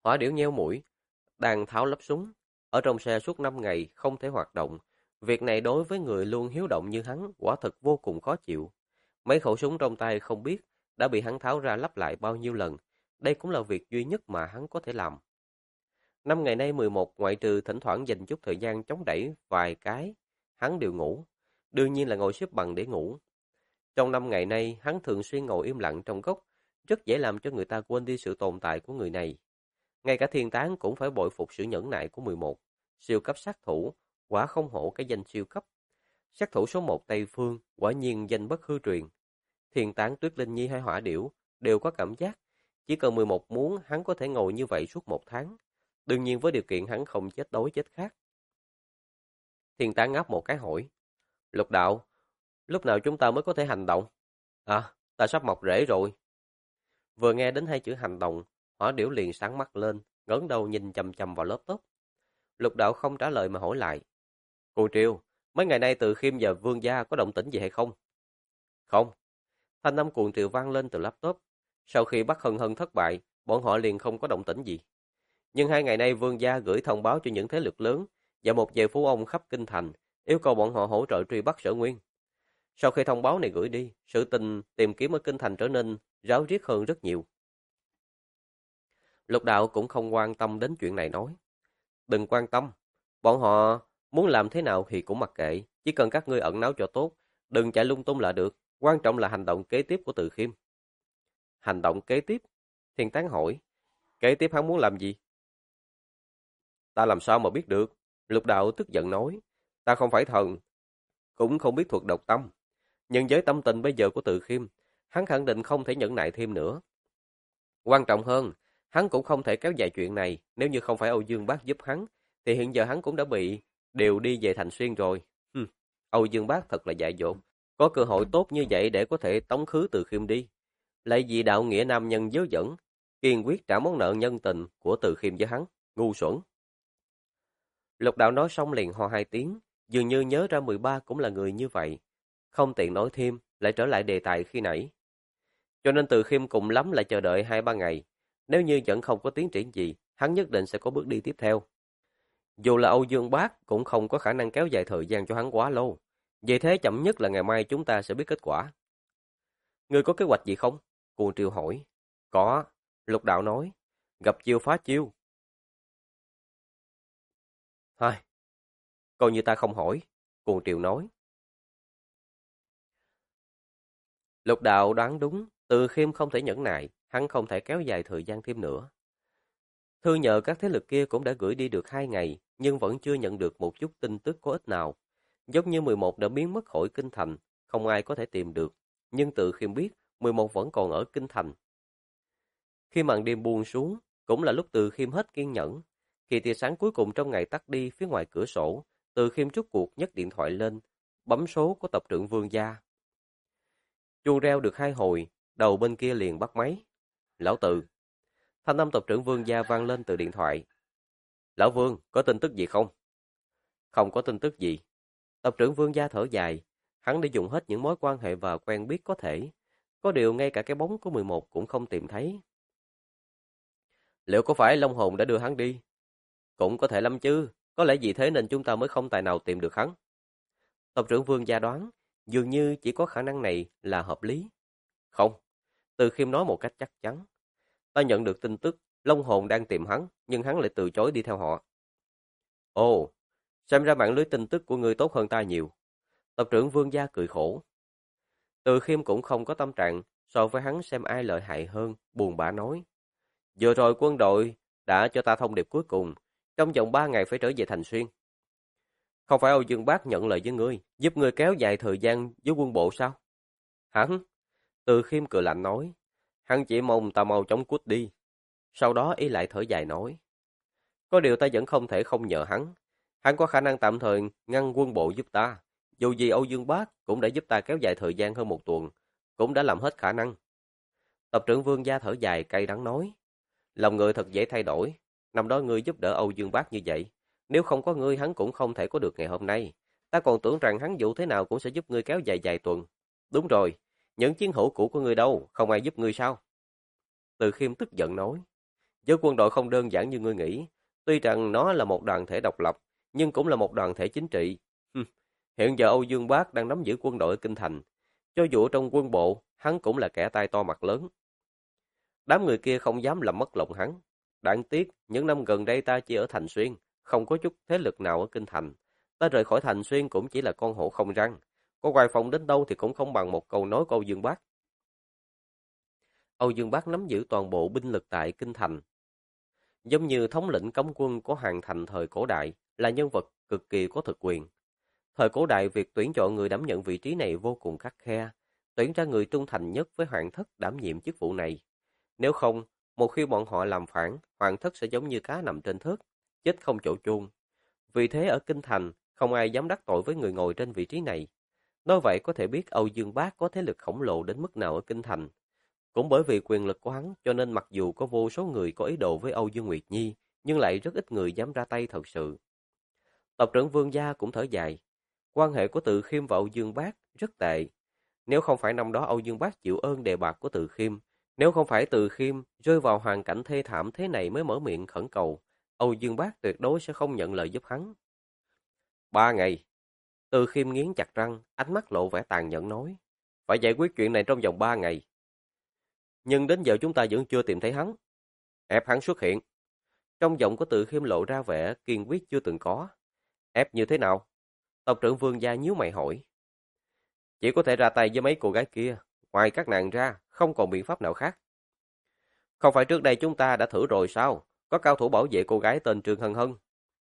Hỏa điểu nheo mũi, đang tháo lắp súng. Ở trong xe suốt 5 ngày không thể hoạt động. Việc này đối với người luôn hiếu động như hắn quả thực vô cùng khó chịu. Mấy khẩu súng trong tay không biết đã bị hắn tháo ra lắp lại bao nhiêu lần. Đây cũng là việc duy nhất mà hắn có thể làm. 5 ngày nay 11 ngoại trừ thỉnh thoảng dành chút thời gian chống đẩy vài cái, hắn đều ngủ. Đương nhiên là ngồi xếp bằng để ngủ. Trong 5 ngày nay, hắn thường xuyên ngồi im lặng trong góc, rất dễ làm cho người ta quên đi sự tồn tại của người này. Ngay cả thiên tán cũng phải bội phục sự nhẫn nại của 11. Siêu cấp sát thủ, quả không hổ cái danh siêu cấp. Sát thủ số 1 Tây Phương, quả nhiên danh bất hư truyền. Thiên tán, Tuyết Linh Nhi hay Hỏa Điểu đều có cảm giác. Chỉ cần 11 muốn, hắn có thể ngồi như vậy suốt 1 tháng. Đương nhiên với điều kiện hắn không chết đói chết khát. Thiên tán ngáp một cái hỏi. Lục đạo, lúc nào chúng ta mới có thể hành động? À, ta sắp mọc rễ rồi. Vừa nghe đến hai chữ hành động, Hỏa Điểu liền sáng mắt lên, ngẩng đầu nhìn chằm chằm vào laptop. Lục đạo không trả lời mà hỏi lại. Cô Triều, mấy ngày nay từ Khiêm và Vương gia có động tĩnh gì hay không? Không. Thanh âm cuồng triều vang lên từ laptop. Sau khi bắt Hân Hân thất bại, bọn họ liền không có động tĩnh gì. Nhưng 2 ngày nay Vương gia gửi thông báo cho những thế lực lớn và một vài phú ông khắp kinh thành, yêu cầu bọn họ hỗ trợ truy bắt Sở Nguyên. Sau khi thông báo này gửi đi, sự tình tìm kiếm ở kinh thành trở nên ráo riết hơn rất nhiều. Lục đạo cũng không quan tâm đến chuyện này nói. Đừng quan tâm, bọn họ muốn làm thế nào thì cũng mặc kệ, chỉ cần các ngươi ẩn náu cho tốt, đừng chạy lung tung là được, quan trọng là hành động kế tiếp của Từ Khiêm. Hành động kế tiếp? Thiên Tán hỏi, kế tiếp hắn muốn làm gì? Ta làm sao mà biết được? Lục đạo tức giận nói, ta không phải thần, cũng không biết thuật độc tâm, nhưng với tâm tình bây giờ của Từ Khiêm, hắn khẳng định không thể nhẫn nại thêm nữa. Quan trọng hơn, hắn cũng không thể kéo dài chuyện này, nếu như không phải Âu Dương Bác giúp hắn, thì hiện giờ hắn cũng đã bị đều đi về Thành Xuyên rồi. Âu Dương Bác thật là dại dột, có cơ hội tốt như vậy để có thể tống khứ Từ Khiêm đi. Lại vì đạo nghĩa nam nhân dớ dẫn, kiên quyết trả món nợ nhân tình của Từ Khiêm với hắn, ngu xuẩn. Lục đạo nói xong liền ho 2 tiếng, dường như nhớ ra 13 cũng là người như vậy. Không tiện nói thêm, lại trở lại đề tài khi nãy. Cho nên Từ Khiêm cùng lắm là chờ đợi 2-3 ngày. Nếu như vẫn không có tiến triển gì, hắn nhất định sẽ có bước đi tiếp theo. Dù là Âu Dương Bác cũng không có khả năng kéo dài thời gian cho hắn quá lâu. Vì thế chậm nhất là ngày mai chúng ta sẽ biết kết quả. Ngươi có kế hoạch gì không? Cuồng Triều hỏi. Có, Lục đạo nói. Gặp chiêu phá chiêu. Hai, coi như ta không hỏi. Cuồng Triều nói. Lục đạo đoán đúng. Từ Khiêm không thể nhẫn nại, hắn không thể kéo dài thời gian thêm nữa. Thư nhờ các thế lực kia cũng đã gửi đi được 2 ngày, nhưng vẫn chưa nhận được một chút tin tức có ích nào. Giống như 11 đã biến mất khỏi kinh thành, không ai có thể tìm được. Nhưng Từ Khiêm biết, 11 vẫn còn ở kinh thành. Khi màn đêm buông xuống, cũng là lúc Từ Khiêm hết kiên nhẫn. Khi tia sáng cuối cùng trong ngày tắt đi phía ngoài cửa sổ, Từ Khiêm rút cuộc nhấc điện thoại lên, bấm số của tập trưởng Vương gia. Chuông reo được 2 hồi, đầu bên kia liền bắt máy. Lão Từ. Thanh âm tập trưởng Vương gia vang lên từ điện thoại. Lão Vương, có tin tức gì không? Không có tin tức gì. Tập trưởng Vương gia thở dài. Hắn đã dùng hết những mối quan hệ và quen biết có thể. Có điều ngay cả cái bóng của 11 cũng không tìm thấy. Liệu có phải Long Hồn đã đưa hắn đi? Cũng có thể lắm chứ. Có lẽ vì thế nên chúng ta mới không tài nào tìm được hắn. Tập trưởng Vương gia đoán. Dường như chỉ có khả năng này là hợp lý. Không. Từ Khiêm nói một cách chắc chắn. Ta nhận được tin tức, Long Hồn đang tìm hắn, nhưng hắn lại từ chối đi theo họ. Ồ, xem ra mạng lưới tin tức của ngươi tốt hơn ta nhiều. Tập trưởng Vương gia cười khổ. Từ Khiêm cũng không có tâm trạng, so với hắn xem ai lợi hại hơn, buồn bã nói. Vừa rồi quân đội đã cho ta thông điệp cuối cùng, trong vòng 3 ngày phải trở về Thành Xuyên. Không phải Âu Dương Bác nhận lời với ngươi, giúp ngươi kéo dài thời gian với quân bộ sao? Hắn, Từ Khiêm cười lạnh nói, hắn chỉ mong ta mau chóng cút đi. Sau đó ý lại thở dài nói, có điều ta vẫn không thể không nhờ hắn. Hắn có khả năng tạm thời ngăn quân bộ giúp ta. Dù gì Âu Dương Bác cũng đã giúp ta kéo dài thời gian hơn 1 tuần, cũng đã làm hết khả năng. Tập trưởng Vương gia thở dài cay đắng nói, lòng người thật dễ thay đổi. Năm đó ngươi giúp đỡ Âu Dương Bác như vậy, nếu không có ngươi hắn cũng không thể có được ngày hôm nay. Ta còn tưởng rằng hắn dù thế nào cũng sẽ giúp ngươi kéo dài vài tuần. Đúng rồi, những chiến hữu cũ của ngươi đâu, không ai giúp ngươi sao? Từ Khiêm tức giận nói, Giới quân đội không đơn giản như ngươi nghĩ. Tuy rằng nó là một đoàn thể độc lập, nhưng cũng là một đoàn thể chính trị. Hiện giờ Âu Dương Bác đang nắm giữ quân đội ở Kinh Thành. Cho dù trong quân bộ, hắn cũng là kẻ tay to mặt lớn. Đám người kia không dám làm mất lòng hắn. Đáng tiếc, những năm gần đây ta chỉ ở Thành Xuyên, không có chút thế lực nào ở Kinh Thành. Ta rời khỏi Thành Xuyên cũng chỉ là con hổ không răng. Có hoài phong đến đâu thì cũng không bằng một câu nói của Âu Dương Bác. Âu Dương Bác nắm giữ toàn bộ binh lực tại Kinh Thành. Giống như thống lĩnh cấm quân của Hoàng Thành thời cổ đại, là nhân vật cực kỳ có thực quyền. Thời cổ đại, việc tuyển chọn người đảm nhận vị trí này vô cùng khắt khe, tuyển ra người trung thành nhất với Hoàng thất đảm nhiệm chức vụ này. Nếu không, một khi bọn họ làm phản, Hoàng thất sẽ giống như cá nằm trên thớt, chết không chỗ chôn. Vì thế ở Kinh Thành, không ai dám đắc tội với người ngồi trên vị trí này. Nói vậy có thể biết Âu Dương Bác có thế lực khổng lồ đến mức nào ở Kinh Thành. Cũng bởi vì quyền lực của hắn, cho nên mặc dù có vô số người có ý đồ với Âu Dương Nguyệt Nhi, nhưng lại rất ít người dám ra tay thật sự. Tộc trưởng Vương Gia cũng thở dài. Quan hệ của Từ Khiêm và Âu Dương Bác rất tệ. Nếu không phải năm đó Âu Dương Bác chịu ơn đề bạc của Từ Khiêm, nếu không phải Từ Khiêm rơi vào hoàn cảnh thê thảm thế này mới mở miệng khẩn cầu, Âu Dương Bác tuyệt đối sẽ không nhận lời giúp hắn. 3 ngày. Từ Khiêm nghiến chặt răng, ánh mắt lộ vẻ tàn nhẫn nói. Phải giải quyết chuyện này trong vòng 3 ngày. Nhưng đến giờ chúng ta vẫn chưa tìm thấy hắn. Ép hắn xuất hiện. Trong giọng của Từ Khiêm lộ ra vẻ kiên quyết chưa từng có. Ép như thế nào? Tộc trưởng Vương Gia nhíu mày hỏi. Chỉ có thể ra tay với mấy cô gái kia. Ngoài các nàng ra, không còn biện pháp nào khác. Không phải trước đây chúng ta đã thử rồi sao? Có cao thủ bảo vệ cô gái tên Trương Hân Hân.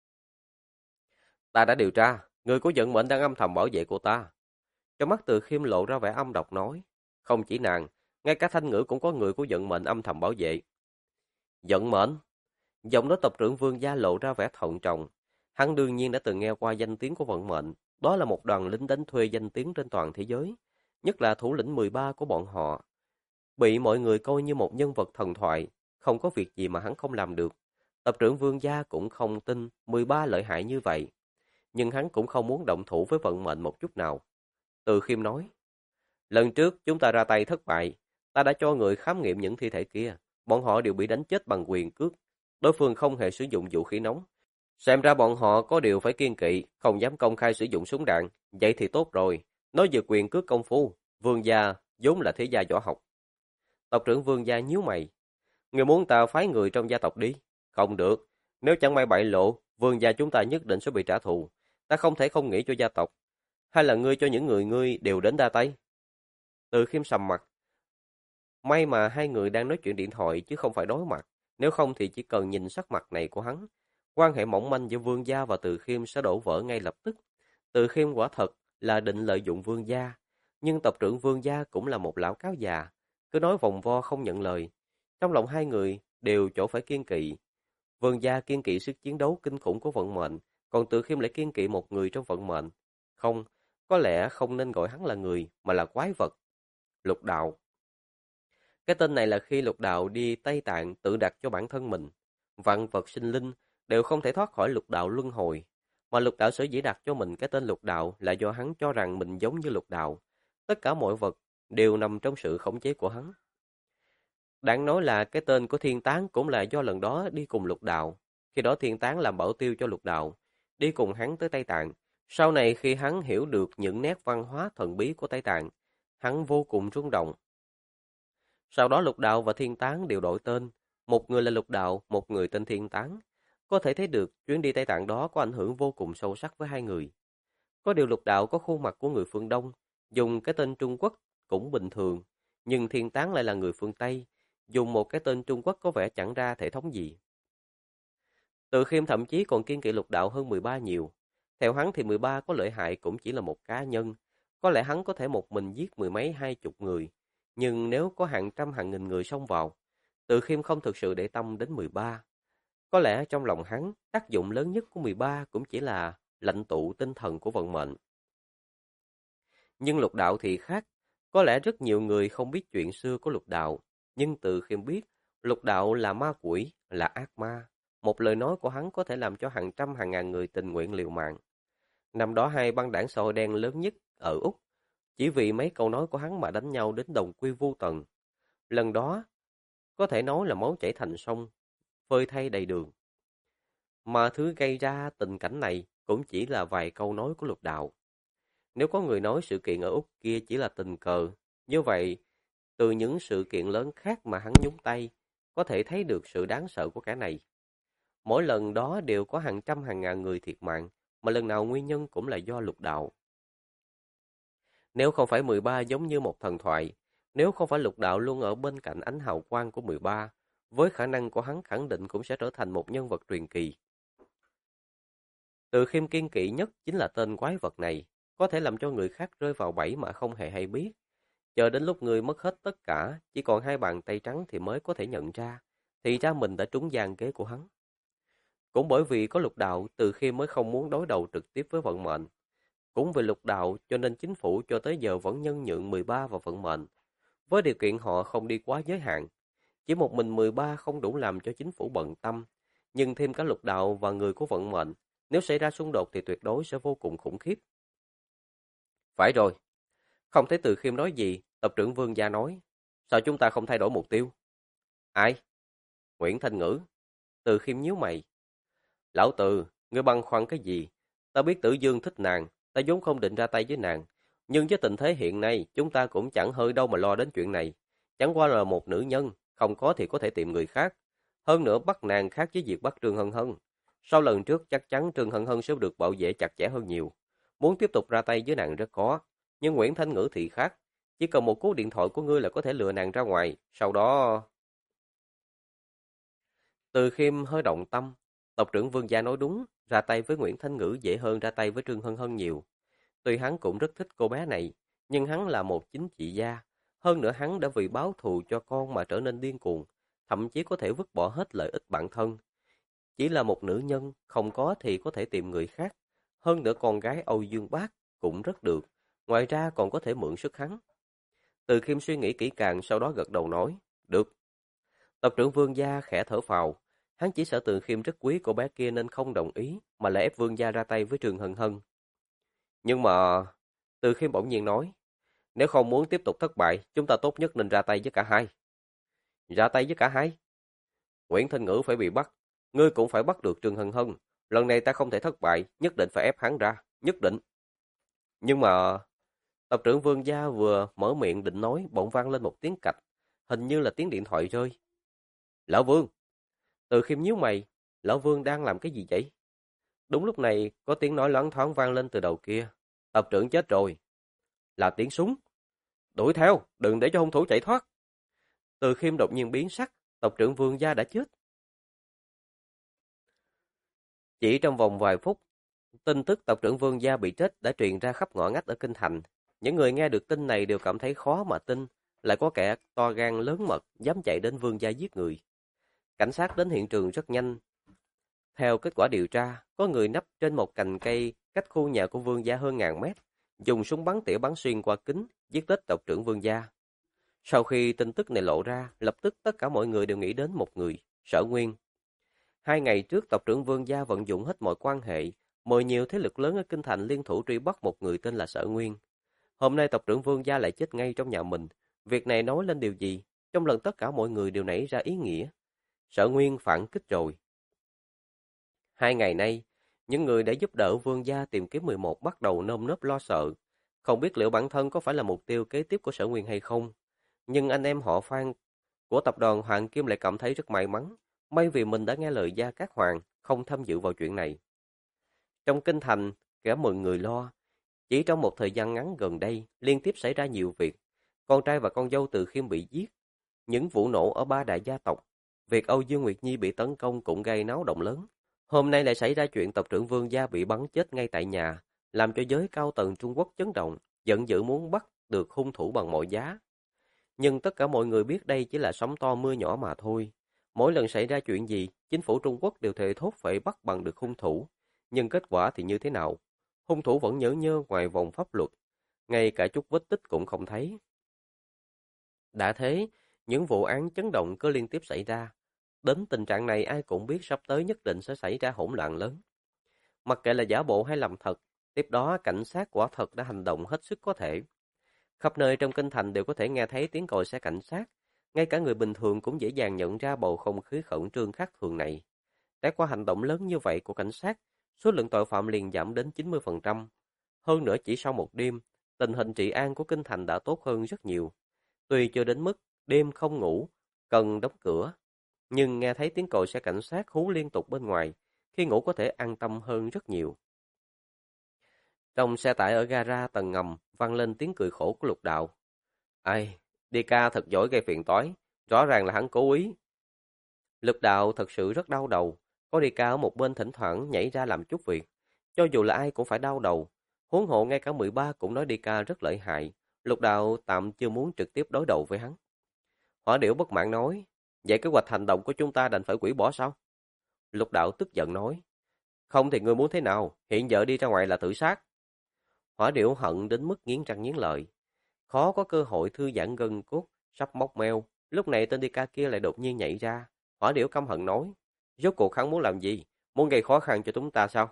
Ta đã điều tra, người của vận mệnh đang âm thầm bảo vệ cô ta. Trong mắt Từ Khiêm lộ ra vẻ âm độc nói. Không chỉ nàng, ngay cả Thanh Ngữ cũng có người của vận mệnh âm thầm bảo vệ. Vận mệnh? Giọng nói tộc trưởng Vương Gia lộ ra vẻ thận trọng. Hắn đương nhiên đã từng nghe qua danh tiếng của vận mệnh. Đó là một đoàn lính đánh thuê danh tiếng trên toàn thế giới. Nhất là thủ lĩnh 13 của bọn họ. Bị mọi người coi như một nhân vật thần thoại. Không có việc gì mà hắn không làm được. Tộc trưởng Vương Gia cũng không tin 13 lợi hại như vậy. Nhưng hắn cũng không muốn động thủ với vận mệnh một chút nào. Từ Khiêm nói. Lần trước chúng ta ra tay thất bại. Ta đã cho người khám nghiệm những thi thể kia. Bọn họ đều bị đánh chết bằng quyền cước. Đối phương không hề sử dụng vũ khí nóng. Xem ra bọn họ có điều phải kiêng kỵ, không dám công khai sử dụng súng đạn. Vậy thì tốt rồi. Nói về quyền cước công phu, Vương Gia vốn là thế gia võ học. Tộc trưởng Vương Gia nhíu mày. Người muốn ta phái người trong gia tộc đi? Không được. Nếu chẳng may bại lộ, Vương Gia chúng ta nhất định sẽ bị trả thù. Ta không thể không nghĩ cho gia tộc. Hay là ngươi cho những người ngươi đều đến đa tay? Từ Khiêm sầm mặt. May mà hai người đang nói chuyện điện thoại chứ không phải đối mặt. Nếu không thì chỉ cần nhìn sắc mặt này của hắn, quan hệ mỏng manh giữa Vương Gia và Từ Khiêm sẽ đổ vỡ ngay lập tức. Từ Khiêm quả thật là định lợi dụng Vương Gia, nhưng tộc trưởng Vương Gia cũng là một lão cáo già, cứ nói vòng vo không nhận lời. Trong lòng hai người đều chỗ phải kiên kỵ. Vương Gia kiên kỵ sức chiến đấu kinh khủng của vận mệnh, còn Từ Khiêm lại kiên kỵ một người trong vận mệnh. Không, có lẽ không nên gọi hắn là người, mà là quái vật. Lục Đạo. Cái tên này là khi Lục Đạo đi Tây Tạng tự đặt cho bản thân mình. Vạn vật sinh linh đều không thể thoát khỏi Lục Đạo luân hồi. Mà Lục Đạo sở dĩ đặt cho mình cái tên Lục Đạo là do hắn cho rằng mình giống như Lục Đạo. Tất cả mọi vật đều nằm trong sự khống chế của hắn. Đáng nói là cái tên của Thiên Tán cũng là do lần đó đi cùng Lục Đạo. Khi đó Thiên Tán làm bảo tiêu cho Lục Đạo, đi cùng hắn tới Tây Tạng. Sau này khi hắn hiểu được những nét văn hóa thần bí của Tây Tạng, hắn vô cùng rung động. Sau đó Lục Đạo và Thiên Tán đều đổi tên, một người là Lục Đạo, một người tên Thiên Tán. Có thể thấy được chuyến đi Tây Tạng đó có ảnh hưởng vô cùng sâu sắc với hai người. Có điều Lục Đạo có khuôn mặt của người phương Đông, dùng cái tên Trung Quốc cũng bình thường, nhưng Thiên Tán lại là người phương Tây, dùng một cái tên Trung Quốc có vẻ chẳng ra thể thống gì. Từ Khiêm thậm chí còn kiêng kỵ Lục Đạo hơn 13 nhiều. Theo hắn thì 13 có lợi hại cũng chỉ là một cá nhân, có lẽ hắn có thể một mình giết mười mấy 20 người. Nhưng nếu có hàng trăm hàng nghìn người xông vào, Từ Khiêm không thực sự để tâm đến 13. Có lẽ trong lòng hắn, tác dụng lớn nhất của 13 cũng chỉ là lãnh tụ tinh thần của vận mệnh. Nhưng Lục Đạo thì khác. Có lẽ rất nhiều người không biết chuyện xưa của Lục Đạo. Nhưng Từ Khiêm biết, Lục Đạo là ma quỷ, là ác ma. Một lời nói của hắn có thể làm cho hàng trăm hàng ngàn người tình nguyện liều mạng. Năm đó hai băng đảng xã hội đen lớn nhất ở Úc, chỉ vì mấy câu nói của hắn mà đánh nhau đến đồng quy vu tận. Lần đó, có thể nói là máu chảy thành sông. phơi thay đầy đường. Mà thứ gây ra tình cảnh này cũng chỉ là vài câu nói của Lục Đạo. Nếu có người nói sự kiện ở Úc kia chỉ là tình cờ, như vậy, từ những sự kiện lớn khác mà hắn nhúng tay, có thể thấy được sự đáng sợ của kẻ này. Mỗi lần đó đều có hàng trăm hàng ngàn người thiệt mạng, mà lần nào nguyên nhân cũng là do Lục Đạo. Nếu không phải 13 giống như một thần thoại, nếu không phải Lục Đạo luôn ở bên cạnh ánh hào quang của 13, với khả năng của hắn khẳng định cũng sẽ trở thành một nhân vật truyền kỳ. Từ Khiêm kiên kỵ nhất chính là tên quái vật này, có thể làm cho người khác rơi vào bẫy mà không hề hay biết. Chờ đến lúc người mất hết tất cả, chỉ còn hai bàn tay trắng thì mới có thể nhận ra, thì ra mình đã trúng gian kế của hắn. Cũng bởi vì có Lục Đạo, Từ Khiêm mới không muốn đối đầu trực tiếp với vận mệnh. Cũng vì Lục Đạo cho nên chính phủ cho tới giờ vẫn nhân nhượng 13 vào vận mệnh, với điều kiện họ không đi quá giới hạn. Chỉ một mình 13 không đủ làm cho chính phủ bận tâm, nhưng thêm cả Lục Đạo và người của vận mệnh, nếu xảy ra xung đột thì tuyệt đối sẽ vô cùng khủng khiếp. Phải rồi, không thấy Từ Khiêm nói gì, tập trưởng Vương Gia nói, sao chúng ta không thay đổi mục tiêu? Ai? Nguyễn Thanh Ngữ. Từ Khiêm nhíu mày. Lão Từ, ngươi băn khoăn cái gì? Ta biết Tử Dương thích nàng, ta vốn không định ra tay với nàng, nhưng với tình thế hiện nay, chúng ta cũng chẳng hơi đâu mà lo đến chuyện này. Chẳng qua là một nữ nhân, không có thì có thể tìm người khác. Hơn nữa bắt nàng khác với việc bắt Trương Hân Hân. Sau lần trước chắc chắn Trương Hân Hân sẽ được bảo vệ chặt chẽ hơn nhiều. Muốn tiếp tục ra tay với nàng rất khó, nhưng Nguyễn Thanh Ngữ thì khác. Chỉ cần một cú điện thoại của ngươi là có thể lừa nàng ra ngoài, sau đó... Từ Khiêm hơi động tâm, tộc trưởng Vương Gia nói đúng, ra tay với Nguyễn Thanh Ngữ dễ hơn ra tay với Trương Hân Hân nhiều. Tuy hắn cũng rất thích cô bé này, nhưng hắn là một chính trị gia. Hơn nữa hắn đã vì báo thù cho con mà trở nên điên cuồng, thậm chí có thể vứt bỏ hết lợi ích bản thân. Chỉ là một nữ nhân, không có thì có thể tìm người khác. Hơn nữa con gái Âu Dương Bác cũng rất được, ngoài ra còn có thể mượn sức hắn. Từ Khiêm suy nghĩ kỹ càng sau đó gật đầu nói, được. Tộc trưởng Vương Gia khẽ thở phào, hắn chỉ sợ Từ Khiêm rất quý cô bé kia nên không đồng ý, mà lại ép Vương Gia ra tay với Trường Hân Hân. Nhưng mà... Từ Khiêm bỗng nhiên nói, nếu không muốn tiếp tục thất bại, chúng ta tốt nhất nên ra tay với cả hai. Ra tay với cả hai? Nguyễn Thanh Ngữ phải bị bắt, ngươi cũng phải bắt được Trường Hân Hân. Lần này ta không thể thất bại, nhất định phải ép hắn ra, nhất định. Nhưng mà... Tộc trưởng Vương Gia vừa mở miệng định nói, bỗng vang lên một tiếng cạch, hình như là tiếng điện thoại rơi. Lão Vương! Từ Khiêm nhíu mày, Lão Vương đang làm cái gì vậy? Đúng lúc này, có tiếng nói loáng thoáng vang lên từ đầu kia. Tộc trưởng chết rồi. Là tiếng súng. Đuổi theo, đừng để cho hung thủ chạy thoát. Từ Khiêm đột nhiên biến sắc, tộc trưởng Vương Gia đã chết. Chỉ trong vòng vài phút, tin tức tộc trưởng Vương Gia bị chết đã truyền ra khắp ngõ ngách ở kinh thành. Những người nghe được tin này đều cảm thấy khó mà tin, lại có kẻ to gan lớn mật dám chạy đến Vương Gia giết người. Cảnh sát đến hiện trường rất nhanh. Theo kết quả điều tra, có người nấp trên một cành cây cách khu nhà của Vương Gia hơn ngàn mét, dùng súng bắn tỉa bắn xuyên qua kính, giết chết tộc trưởng Vương Gia. Sau khi tin tức này lộ ra, lập tức tất cả mọi người đều nghĩ đến một người, Sở Nguyên. 2 ngày trước, tộc trưởng Vương Gia vận dụng hết mọi quan hệ, mời nhiều thế lực lớn ở kinh thành liên thủ truy bắt một người tên là Sở Nguyên. Hôm nay tộc trưởng Vương Gia lại chết ngay trong nhà mình. Việc này nói lên điều gì? Trong lần tất cả mọi người đều nảy ra ý nghĩa. Sở Nguyên phản kích rồi. 2 ngày nay, những người đã giúp đỡ Vương Gia tìm kiếm 11 bắt đầu nơm nớp lo sợ. Không biết liệu bản thân có phải là mục tiêu kế tiếp của Sở Nguyên hay không. Nhưng anh em họ Phan của tập đoàn Hoàng Kim lại cảm thấy rất may mắn. May vì mình đã nghe lời Gia Cát Hoàng, không tham dự vào chuyện này. Trong kinh thành, kẻ mừng người lo. Chỉ trong một thời gian ngắn gần đây, liên tiếp xảy ra nhiều việc. Con trai và con dâu Từ Khiêm bị giết. Những vụ nổ ở 3 đại gia tộc. Việc Âu Dương Nguyệt Nhi bị tấn công cũng gây náo động lớn. Hôm nay lại xảy ra chuyện tộc trưởng Vương Gia bị bắn chết ngay tại nhà, làm cho giới cao tầng Trung Quốc chấn động, giận dữ muốn bắt được hung thủ bằng mọi giá. Nhưng tất cả mọi người biết đây chỉ là sóng to mưa nhỏ mà thôi. Mỗi lần xảy ra chuyện gì, chính phủ Trung Quốc đều thề thốt phải bắt bằng được hung thủ. Nhưng kết quả thì như thế nào? Hung thủ vẫn nhớ nhơ ngoài vòng pháp luật, ngay cả chút vết tích cũng không thấy. Đã thế, những vụ án chấn động cứ liên tiếp xảy ra. Đến tình trạng này ai cũng biết sắp tới nhất định sẽ xảy ra hỗn loạn lớn. Mặc kệ là giả bộ hay làm thật, tiếp đó cảnh sát quả thật đã hành động hết sức có thể. Khắp nơi trong kinh thành đều có thể nghe thấy tiếng còi xe cảnh sát, Ngay cả người bình thường cũng dễ dàng nhận ra bầu không khí khẩn trương khác thường này. Trải qua hành động lớn như vậy của cảnh sát, số lượng tội phạm liền giảm đến 90%. Hơn nữa chỉ sau một đêm, tình hình trị an của kinh thành đã tốt hơn rất nhiều. Tuy chưa đến mức đêm không ngủ, cần đóng cửa, nhưng nghe thấy tiếng còi xe cảnh sát hú liên tục bên ngoài, khi ngủ có thể an tâm hơn rất nhiều. Trong xe tải ở gara tầng ngầm vang lên tiếng cười khổ của Lục Đạo. Ai, đi ca thật giỏi gây phiền toái, rõ ràng là hắn cố ý. Lục Đạo thật sự rất đau đầu, có đi ca ở một bên thỉnh thoảng nhảy ra làm chút việc. Cho dù là ai cũng phải đau đầu, huống hộ ngay cả 13 cũng nói đi ca rất lợi hại. Lục Đạo tạm chưa muốn trực tiếp đối đầu với hắn. Hỏa Điểu bất mãn nói, vậy kế hoạch hành động của chúng ta đành phải hủy bỏ sao? Lục Đạo tức giận nói, không thì ngươi muốn thế nào, hiện giờ đi ra ngoài là tự sát. Hỏa Điểu hận đến mức nghiến răng nghiến lợi, khó có cơ hội thư giãn gân cốt, sắp móc meo. Lúc này tên đi ca kia lại đột nhiên nhảy ra. Hỏa Điểu căm hận nói, rốt cuộc hắn muốn làm gì? Muốn gây khó khăn cho chúng ta sao?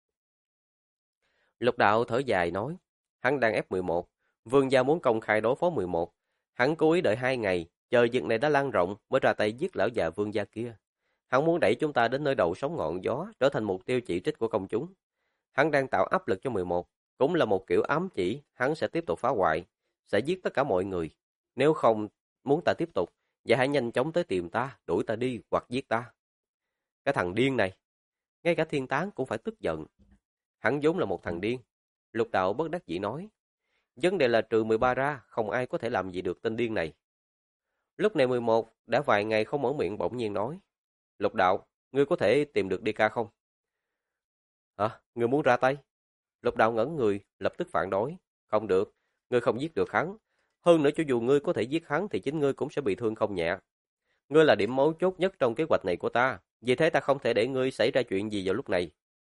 Lục Đạo thở dài nói, hắn đang ép 11. Vương gia muốn công khai đối phó 11. Hắn cố ý đợi 2 ngày, chờ việc này đã lan rộng mới ra tay giết lão già Vương gia kia. Hắn muốn đẩy chúng ta đến nơi đầu sóng ngọn gió, trở thành mục tiêu chỉ trích của công chúng. Hắn đang tạo áp lực cho 11, cũng là một kiểu ám chỉ hắn sẽ tiếp tục phá hoại, sẽ giết tất cả mọi người. Nếu không muốn ta tiếp tục, vậy hãy nhanh chóng tới tìm ta, đuổi ta đi hoặc giết ta. Cái thằng điên này, ngay cả Thiên Tán cũng phải tức giận. Hắn vốn là một thằng điên. Lục Đạo bất đắc dĩ nói, vấn đề là trừ 13 ra, không ai có thể làm gì được tên điên này. Lúc này 11 đã vài ngày không mở miệng bỗng nhiên nói, Lục Đạo, ngươi có thể tìm được DK không? Hả? Ngươi muốn ra tay? Lục Đạo ngẩn người, lập tức phản đối. Không được, ngươi không giết được hắn. Hơn nữa cho dù ngươi có thể giết hắn thì chính ngươi cũng sẽ bị thương không nhẹ. Ngươi là điểm mấu chốt nhất trong kế hoạch này của ta, vì thế ta không thể để ngươi xảy ra chuyện gì vào lúc này.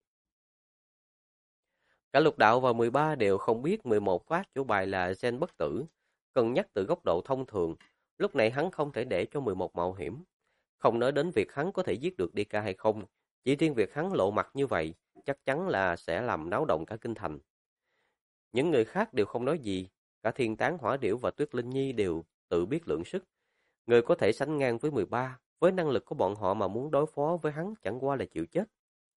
Cả Lục Đạo và 13 đều không biết 11 phát chủ bài là gen bất tử, cân nhắc từ góc độ thông thường. Lúc này hắn không thể để cho 11 mạo hiểm. Không nói đến việc hắn có thể giết được DK hay không, chỉ riêng việc hắn lộ mặt như vậy, chắc chắn là sẽ làm náo động cả kinh thành. Những người khác đều không nói gì, cả Thiên Tán, Hỏa Điểu và Tuyết Linh Nhi đều tự biết lượng sức. Người có thể sánh ngang với 13, với năng lực của bọn họ mà muốn đối phó với hắn chẳng qua là chịu chết.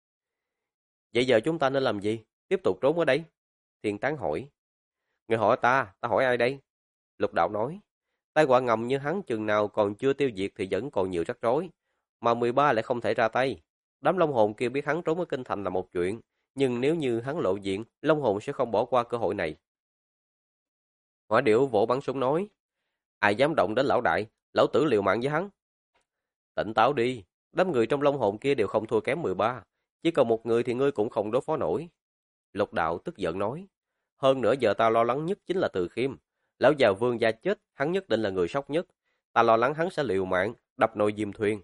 Vậy giờ chúng ta nên làm gì? Tiếp tục trốn ở đây? Thiên Tán hỏi. Người hỏi ta hỏi ai đây? Lục Đạo nói. Tai họa ngầm như hắn chừng nào còn chưa tiêu diệt thì vẫn còn nhiều rắc rối. Mà 13 lại không thể ra tay. Đám Long Hồn kia biết hắn trốn ở kinh thành là một chuyện. Nhưng nếu như hắn lộ diện, Long Hồn sẽ không bỏ qua cơ hội này. Hỏa Điểu vỗ bắn súng nói. Ai dám động đến lão đại, lão tử liều mạng với hắn. Tỉnh táo đi, đám người trong Long Hồn kia đều không thua kém 13. Chỉ còn một người thì ngươi cũng không đối phó nổi. Lục Đạo tức giận nói. Hơn nữa giờ ta lo lắng nhất chính là Từ Khiêm. Lão già Vương gia chết, hắn nhất định là người sốc nhất. Ta lo lắng hắn sẽ liều mạng, đập nồi diêm thuyền.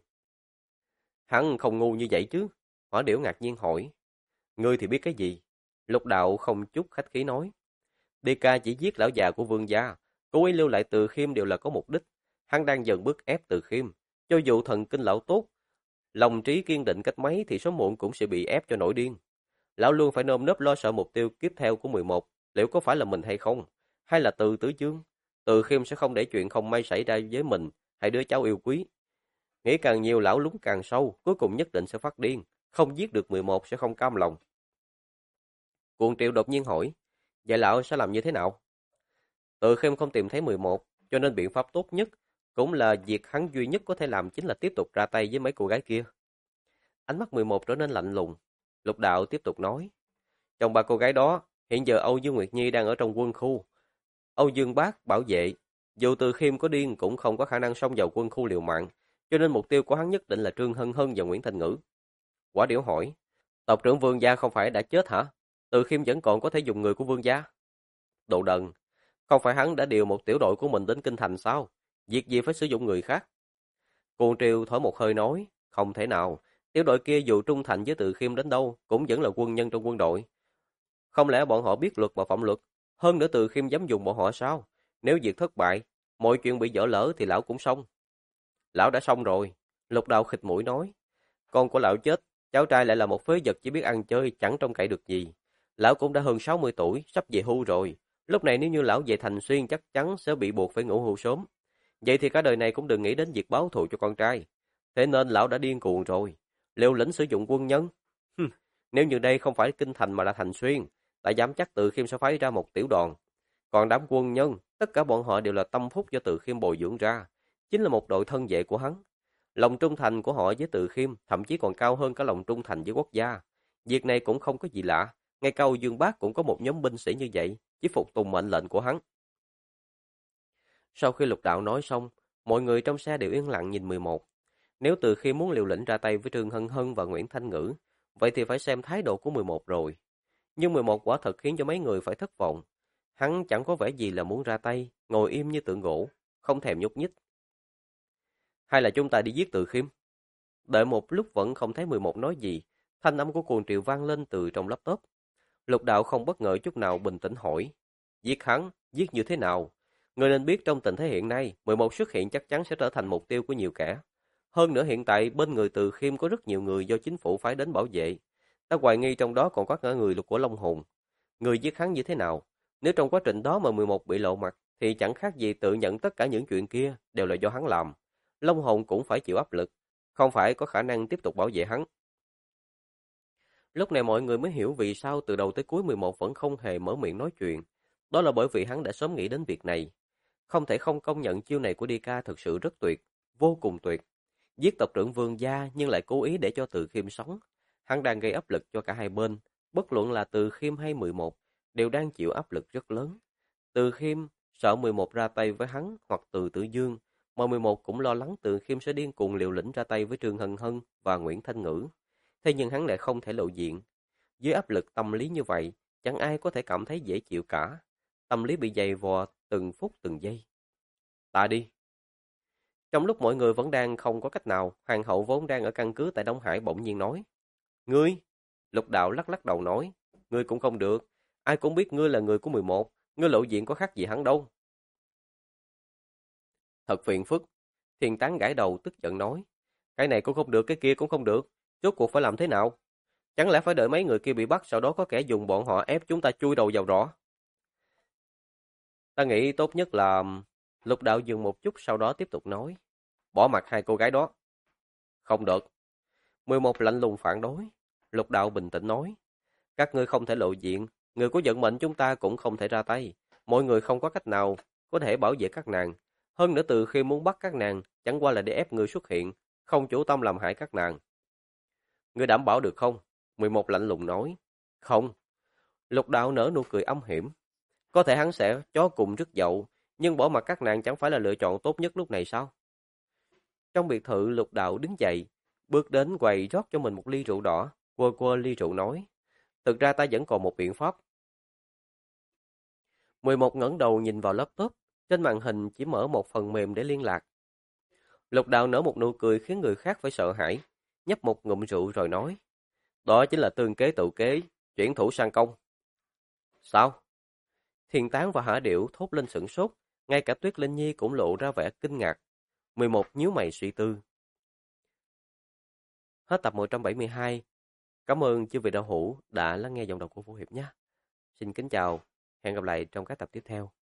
Hắn không ngu như vậy chứ? Hỏa Điểu ngạc nhiên hỏi. Ngươi thì biết cái gì? Lục Đạo không chút khách khí nói. DK chỉ giết lão già của Vương gia, cố ý lưu lại Từ Khiêm đều là có mục đích. Hắn đang dần bức ép Từ Khiêm. Cho dù thần kinh lão tốt, lòng trí kiên định cách mấy thì sớm muộn cũng sẽ bị ép cho nổi điên. Lão luôn phải nơm nớp lo sợ mục tiêu tiếp theo của 11, liệu có phải là mình hay không? Hay là Từ Tứ Dương? Từ Khiêm sẽ không để chuyện không may xảy ra với mình, hay đứa cháu yêu quý. Nghĩ càng nhiều lão lúng càng sâu, cuối cùng nhất định sẽ phát điên, không giết được 11 sẽ không cam lòng. Cuồng Triệu đột nhiên hỏi, vậy lão sẽ làm như thế nào? Từ Khiêm không tìm thấy 11, cho nên biện pháp tốt nhất, cũng là việc hắn duy nhất có thể làm chính là tiếp tục ra tay với mấy cô gái kia. Ánh mắt 11 trở nên lạnh lùng. Lục Đạo tiếp tục nói, trong 3 cô gái đó, hiện giờ Âu Dương Nguyệt Nhi đang ở trong quân khu. Âu Dương Bác bảo vệ, dù Từ Khiêm có điên cũng không có khả năng xông vào quân khu liều mạng, cho nên mục tiêu của hắn nhất định là Trương Hân Hân và Nguyễn Thanh Ngữ. Quả Điểu hỏi, tộc trưởng Vương gia không phải đã chết hả? Từ Khiêm vẫn còn có thể dùng người của Vương gia. Đồ đần, không phải hắn đã điều một tiểu đội của mình đến kinh thành sao? Việc gì phải sử dụng người khác? Cuồng Triều thổi một hơi nói, không thể nào, tiểu đội kia dù trung thành với Từ Khiêm đến đâu cũng vẫn là quân nhân trong quân đội. Không lẽ bọn họ biết luật mà phạm luật? Hơn nữa Từ Khiêm dám dùng bọn họ sao? Nếu việc thất bại, mọi chuyện bị dở lỡ thì lão cũng xong. Lão đã xong rồi. Lục Đạo khịt mũi nói. Con của lão chết, cháu trai lại là một phế vật chỉ biết ăn chơi, chẳng trông cậy được gì. Lão cũng đã hơn 60 tuổi, sắp về hưu rồi. Lúc này nếu như lão về Thành Xuyên chắc chắn sẽ bị buộc phải ngủ hưu sớm. Vậy thì cả đời này cũng đừng nghĩ đến việc báo thù cho con trai. Thế nên lão đã điên cuồng rồi. Liều lĩnh sử dụng quân nhân. Nếu như đây không phải kinh thành mà là Thành Xuyên, ta dám chắc Từ Khiêm sẽ phái ra một tiểu đoàn. Còn đám quân nhân, tất cả bọn họ đều là tâm phúc do Từ Khiêm bồi dưỡng ra, chính là một đội thân vệ của hắn. Lòng trung thành của họ với Từ Khiêm thậm chí còn cao hơn cả lòng trung thành với quốc gia. Việc này cũng không có gì lạ, ngay cả Âu Dương Bác cũng có một nhóm binh sĩ như vậy, chỉ phục tùng mệnh lệnh của hắn. Sau khi Lục Đạo nói xong, mọi người trong xe đều yên lặng nhìn 11. Nếu Từ Khiêm muốn liều lĩnh ra tay với Trương Hân Hân và Nguyễn Thanh Ngữ, vậy thì phải xem thái độ của 11 rồi. Nhưng 11 quả thật khiến cho mấy người phải thất vọng. Hắn chẳng có vẻ gì là muốn ra tay, ngồi im như tượng gỗ, không thèm nhúc nhích. Hay là chúng ta đi giết Từ Khiêm? Đợi một lúc vẫn không thấy 11 nói gì, thanh âm của Cuồng Triều vang lên từ trong laptop. Lục Đạo không bất ngờ chút nào, bình tĩnh hỏi. Giết hắn, giết như thế nào? Người nên biết trong tình thế hiện nay, 11 xuất hiện chắc chắn sẽ trở thành mục tiêu của nhiều kẻ. Hơn nữa hiện tại bên người Từ Khiêm có rất nhiều người do chính phủ phái đến bảo vệ. Ta hoài nghi trong đó còn có cả người của Long Hồn. Người giết hắn như thế nào? Nếu trong quá trình đó mà 11 bị lộ mặt, thì chẳng khác gì tự nhận tất cả những chuyện kia đều là do hắn làm. Long Hồn cũng phải chịu áp lực, không phải có khả năng tiếp tục bảo vệ hắn. Lúc này mọi người mới hiểu vì sao từ đầu tới cuối 11 vẫn không hề mở miệng nói chuyện. Đó là bởi vì hắn đã sớm nghĩ đến việc này. Không thể không công nhận chiêu này của DK thực sự rất tuyệt, vô cùng tuyệt. Giết tộc trưởng Vương gia nhưng lại cố ý để cho Từ Khiêm sống. Hắn đang gây áp lực cho cả hai bên, bất luận là Từ Khiêm hay 11, đều đang chịu áp lực rất lớn. Từ Khiêm sợ 11 ra tay với hắn hoặc Từ Tử Dương, mà 11 cũng lo lắng Từ Khiêm sẽ điên cuồng liều lĩnh ra tay với Trương Hân Hân và Nguyễn Thanh Ngữ. Thế nhưng hắn lại không thể lộ diện. Dưới áp lực tâm lý như vậy, chẳng ai có thể cảm thấy dễ chịu cả. Tâm lý bị dày vò từng phút từng giây. Ta đi. Trong lúc mọi người vẫn đang không có cách nào, Hoàng hậu vốn đang ở căn cứ tại Đông Hải bỗng nhiên nói. Ngươi? Lục Đạo lắc lắc đầu nói. Ngươi cũng không được. Ai cũng biết ngươi là người của 11. Ngươi lộ diện có khác gì hắn đâu. Thật phiền phức. Thiên Tán gãi đầu tức giận nói. Cái này cũng không được, cái kia cũng không được. Rốt cuộc phải làm thế nào? Chẳng lẽ phải đợi mấy người kia bị bắt, sau đó có kẻ dùng bọn họ ép chúng ta chui đầu vào rọ? Ta nghĩ tốt nhất là... Lục Đạo dừng một chút sau đó tiếp tục nói. Bỏ mặc hai cô gái đó. Không được. 11 lạnh lùng phản đối. Lục Đạo bình tĩnh nói. Các ngươi không thể lộ diện. Người của vận mệnh chúng ta cũng không thể ra tay. Mọi người không có cách nào có thể bảo vệ các nàng. Hơn nữa từ khi muốn bắt các nàng, chẳng qua là để ép người xuất hiện, không chủ tâm làm hại các nàng. Ngươi đảm bảo được không? 11 lạnh lùng nói. Không. Lục Đạo nở nụ cười âm hiểm. Có thể hắn sẽ chó cùng rứt dậu, nhưng bỏ mặc các nàng chẳng phải là lựa chọn tốt nhất lúc này sao? Trong biệt thự, Lục Đạo đứng dậy, bước đến quầy rót cho mình một ly rượu đỏ, quơ quơ ly rượu nói. Thực ra ta vẫn còn một biện pháp. 11 ngẩng đầu nhìn vào laptop, trên màn hình chỉ mở một phần mềm để liên lạc. Lục Đạo nở một nụ cười khiến người khác phải sợ hãi, nhấp một ngụm rượu rồi nói. Đó chính là tương kế tự kế, chuyển thủ sang công. Sao? Thiền Tán và Hỏa Điểu thốt lên sửng sốt, ngay cả Tuyết Linh Nhi cũng lộ ra vẻ kinh ngạc. 11 nhíu mày suy tư. Hết tập 172. Cảm ơn chư vị đạo hữu đã lắng nghe giọng đọc của Vũ Hiệp nhé. Xin kính chào, hẹn gặp lại trong các tập tiếp theo.